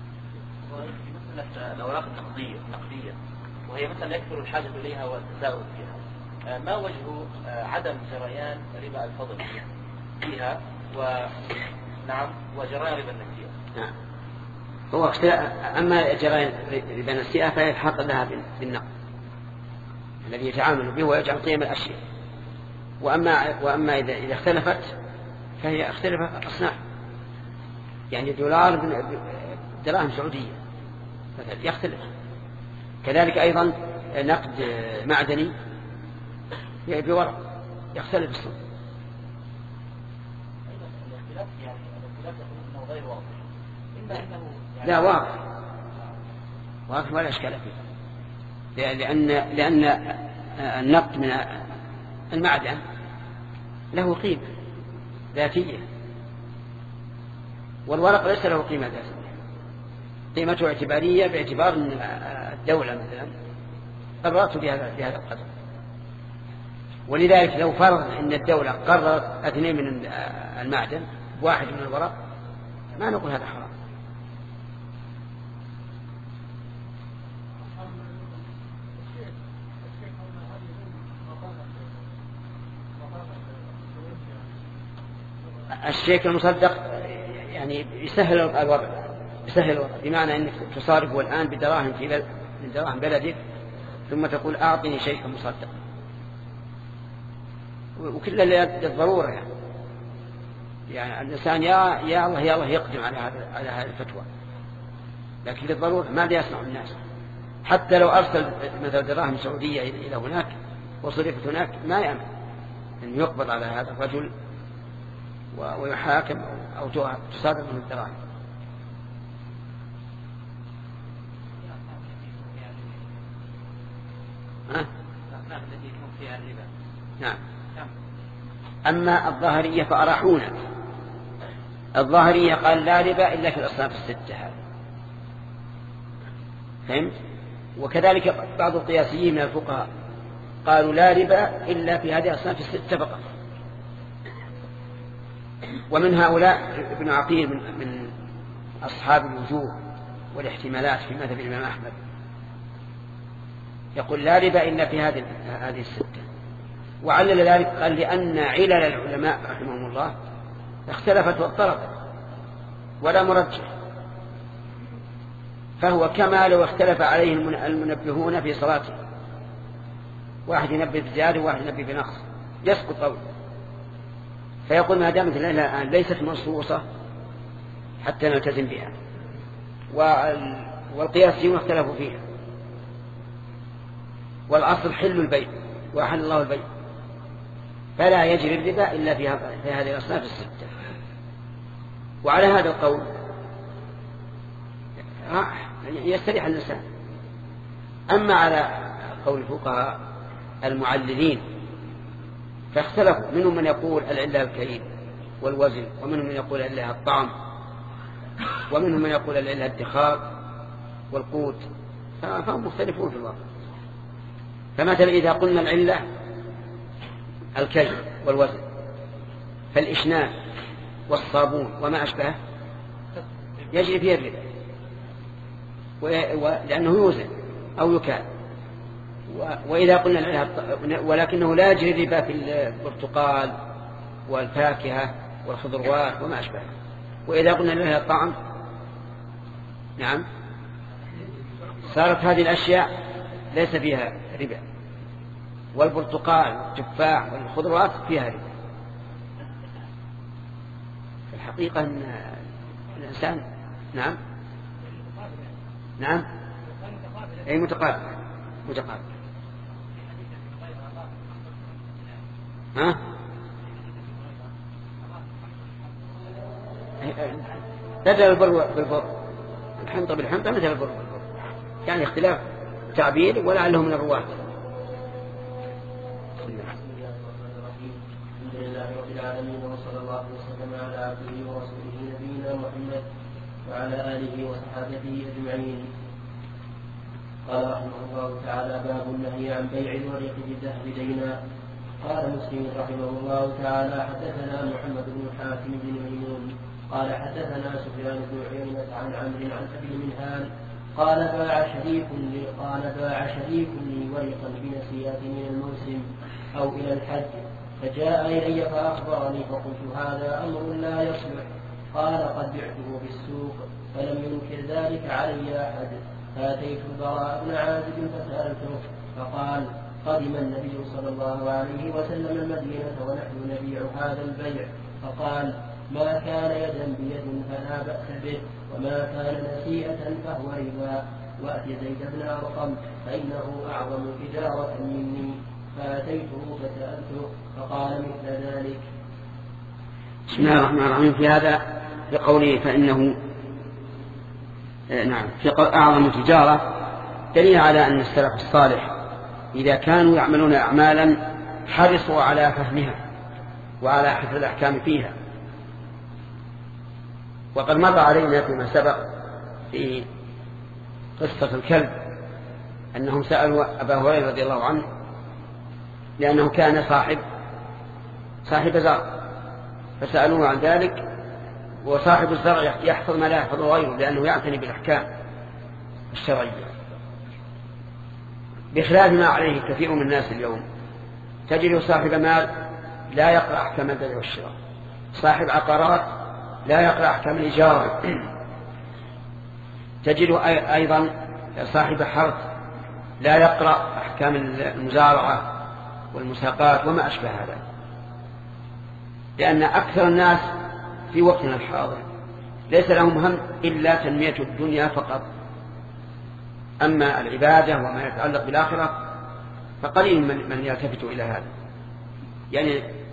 مسألة الأوراق النقدية وهي مثلا يكثر الحاجة إليها والتساؤل فيها، ما وجه عدم جريان ربا الفضل فيها وجريان ربا النسيئة؟ نعم. هو أما جريان ربا النسيئة فيلحق لها بالنقد الذي يتعامل به ويجعل قيم الأشياء، وأما إذا اختلفت فهي اختلفت أصناف، يعني دولار دراهم سعودية مثلا يختلف. كذلك أيضا نقد معدني بورق يختلف الصنف. لا واضح ولا إشكال فيه، لأن النقد من المعدن له قيمة ذاتية، والورق ليس له قيمة ذاتية، قيمته اعتبارية باعتبار أن الدولة مثلا قررت بهذا القدر. ولذلك لو فرض أن الدولة قررت 2 من المعدن بواحد من الورق ما نقول هذا حرام. الشيك المصدق يعني يسهل الوضع، بمعنى أنك تصارفه الآن بدراهم من دراهم بلدك ثم تقول أعطني شيكا مصدق، وكل للضرورة يعني الإنسان يا الله يقدم على هذه الفتوى، لكن للضرورة ماذا يصنع الناس؟ حتى لو أرسل مثلا دراهم سعودية إلى هناك وصرفت هناك ما يأمن أن يقبض على هذا الرجل ويحاكم أو تصادر من الدراهم. نعم. أما الظاهرية فأراحونا. الظاهرية قال لا ربا إلا في الأصناف الستة هذه، فهمت؟ وكذلك بعض القياسيين من الفقهاء قالوا لا ربا إلا في هذه الأصناف الستة فقط. ومن هؤلاء ابن عقيل من أصحاب الوجوه والاحتمالات في مذهب الإمام أحمد يقول لا ربا إلا في هذه الستة، وعلل ذلك قال لأن علل العلماء رحمهم الله اختلفت واضطربت ولا مرجح، فهو كما لو اختلف عليه المنبهون في صلاته، واحد ينبه بزيادة وواحد ينبه بنقص يسقط قوله، فيقول ما دامت الليلة الآن ليست منصوصة حتى نلتزم بها، والقياسيون اختلفوا فيها، والأصل حل البيع وأحل الله البيع، فلا يجري الربا إلا في هذه الأصناف الستة. وعلى هذا القول يستريح الإنسان. أما على قول الفقهاء المعللين فاختلفوا، منهم من يقول العلة الكيل والوزن، ومنهم من يقول العلة الطعم، ومنهم من يقول العلة الادخار والقوت، فهم مختلفون في الواقع. فمثلا إذا قلنا العلة الكيل والوزن فالإشنان والصابون وما أشبه يجري فيه الربا، لأنه يوزن أو يكال. وإذا قلنا العلة ولكنه لا يجري الربا في البرتقال والفاكهة والخضروات وما أشبه. وإذا قلنا العلة الطعم نعم صارت هذه الأشياء ليس فيها ربا، والبرتقال والتفاح والخضروات فيها ربا. في الحقيقة أن الإنسان نعم أي متقابل ها؟ بدل البر بالبر، الحنطة بالحنطة مثل البر بالبر، يعني اختلاف تعبير ولعله من الرواة. الحمد لله رب العالمين، وصلى الله وسلم على عبده ورسوله نبينا محمد وعلى آله وصحابته أجمعين. قال رحمه الله تعالى: باب النهي عن بيع الورق بالذهب دينا. قال مسلم رحمه الله تعالى: حدثنا محمد بن حاتم بن ميمون قال حدثنا سفيان بن عيينة عن عمرو عن أبي المنهال قال باع شريك لي ورقا بنسيئة من الموسم أو إلى الحج، فجاء إلي فأخبرني، فقلت: هذا أمر لا يصلح. قال: قد بعته بالسوق، فلم ينكر ذلك علي أحد. فأتيت البراء بن عازب فسألته، فقال: قدم النبي صلى الله عليه وسلم المدينة ونحن نبيع هذا البيع، فقال: ما كان يدا بيد فلا بأس به، وما كان نسيئة فهو ربا. وأتي زيد بن أرقم فإنه أعظم تجارة مني، فأتيته فسألته فقال مثل ذلك. بسم الله الرحمن الرحيم. في هذا بقوله فإنه في أعظم تجارة دليل على أن السلف الصالح إذا كانوا يعملون أعمالا حرصوا على فهمها وعلى حفظ الأحكام فيها. وقد مر علينا فيما سبق في قصة الكلب أنهم سألوا أبا هريرة رضي الله عنه لأنه كان صاحب زرع، فسألوه عن ذلك، وصاحب الزرع يحفظ ما لا يحفظ غيره لأنه يعتني بالأحكام الشرعية، بخلاف ما عليه كثير من الناس اليوم. تجد صاحب مال لا يقرأ أحكام البيع والشراء، صاحب عقارات لا يقرأ أحكام الإجارة، تجد أيضا صاحب حرث لا يقرأ أحكام المزارعة والمساقات وما أشبه هذا، لأن أكثر الناس في وقتنا الحاضر ليس لهم هم إلا تنمية الدنيا فقط، أما العبادة وما يتعلق بالآخرة فقليل من يلتفت إلى هذا. يعني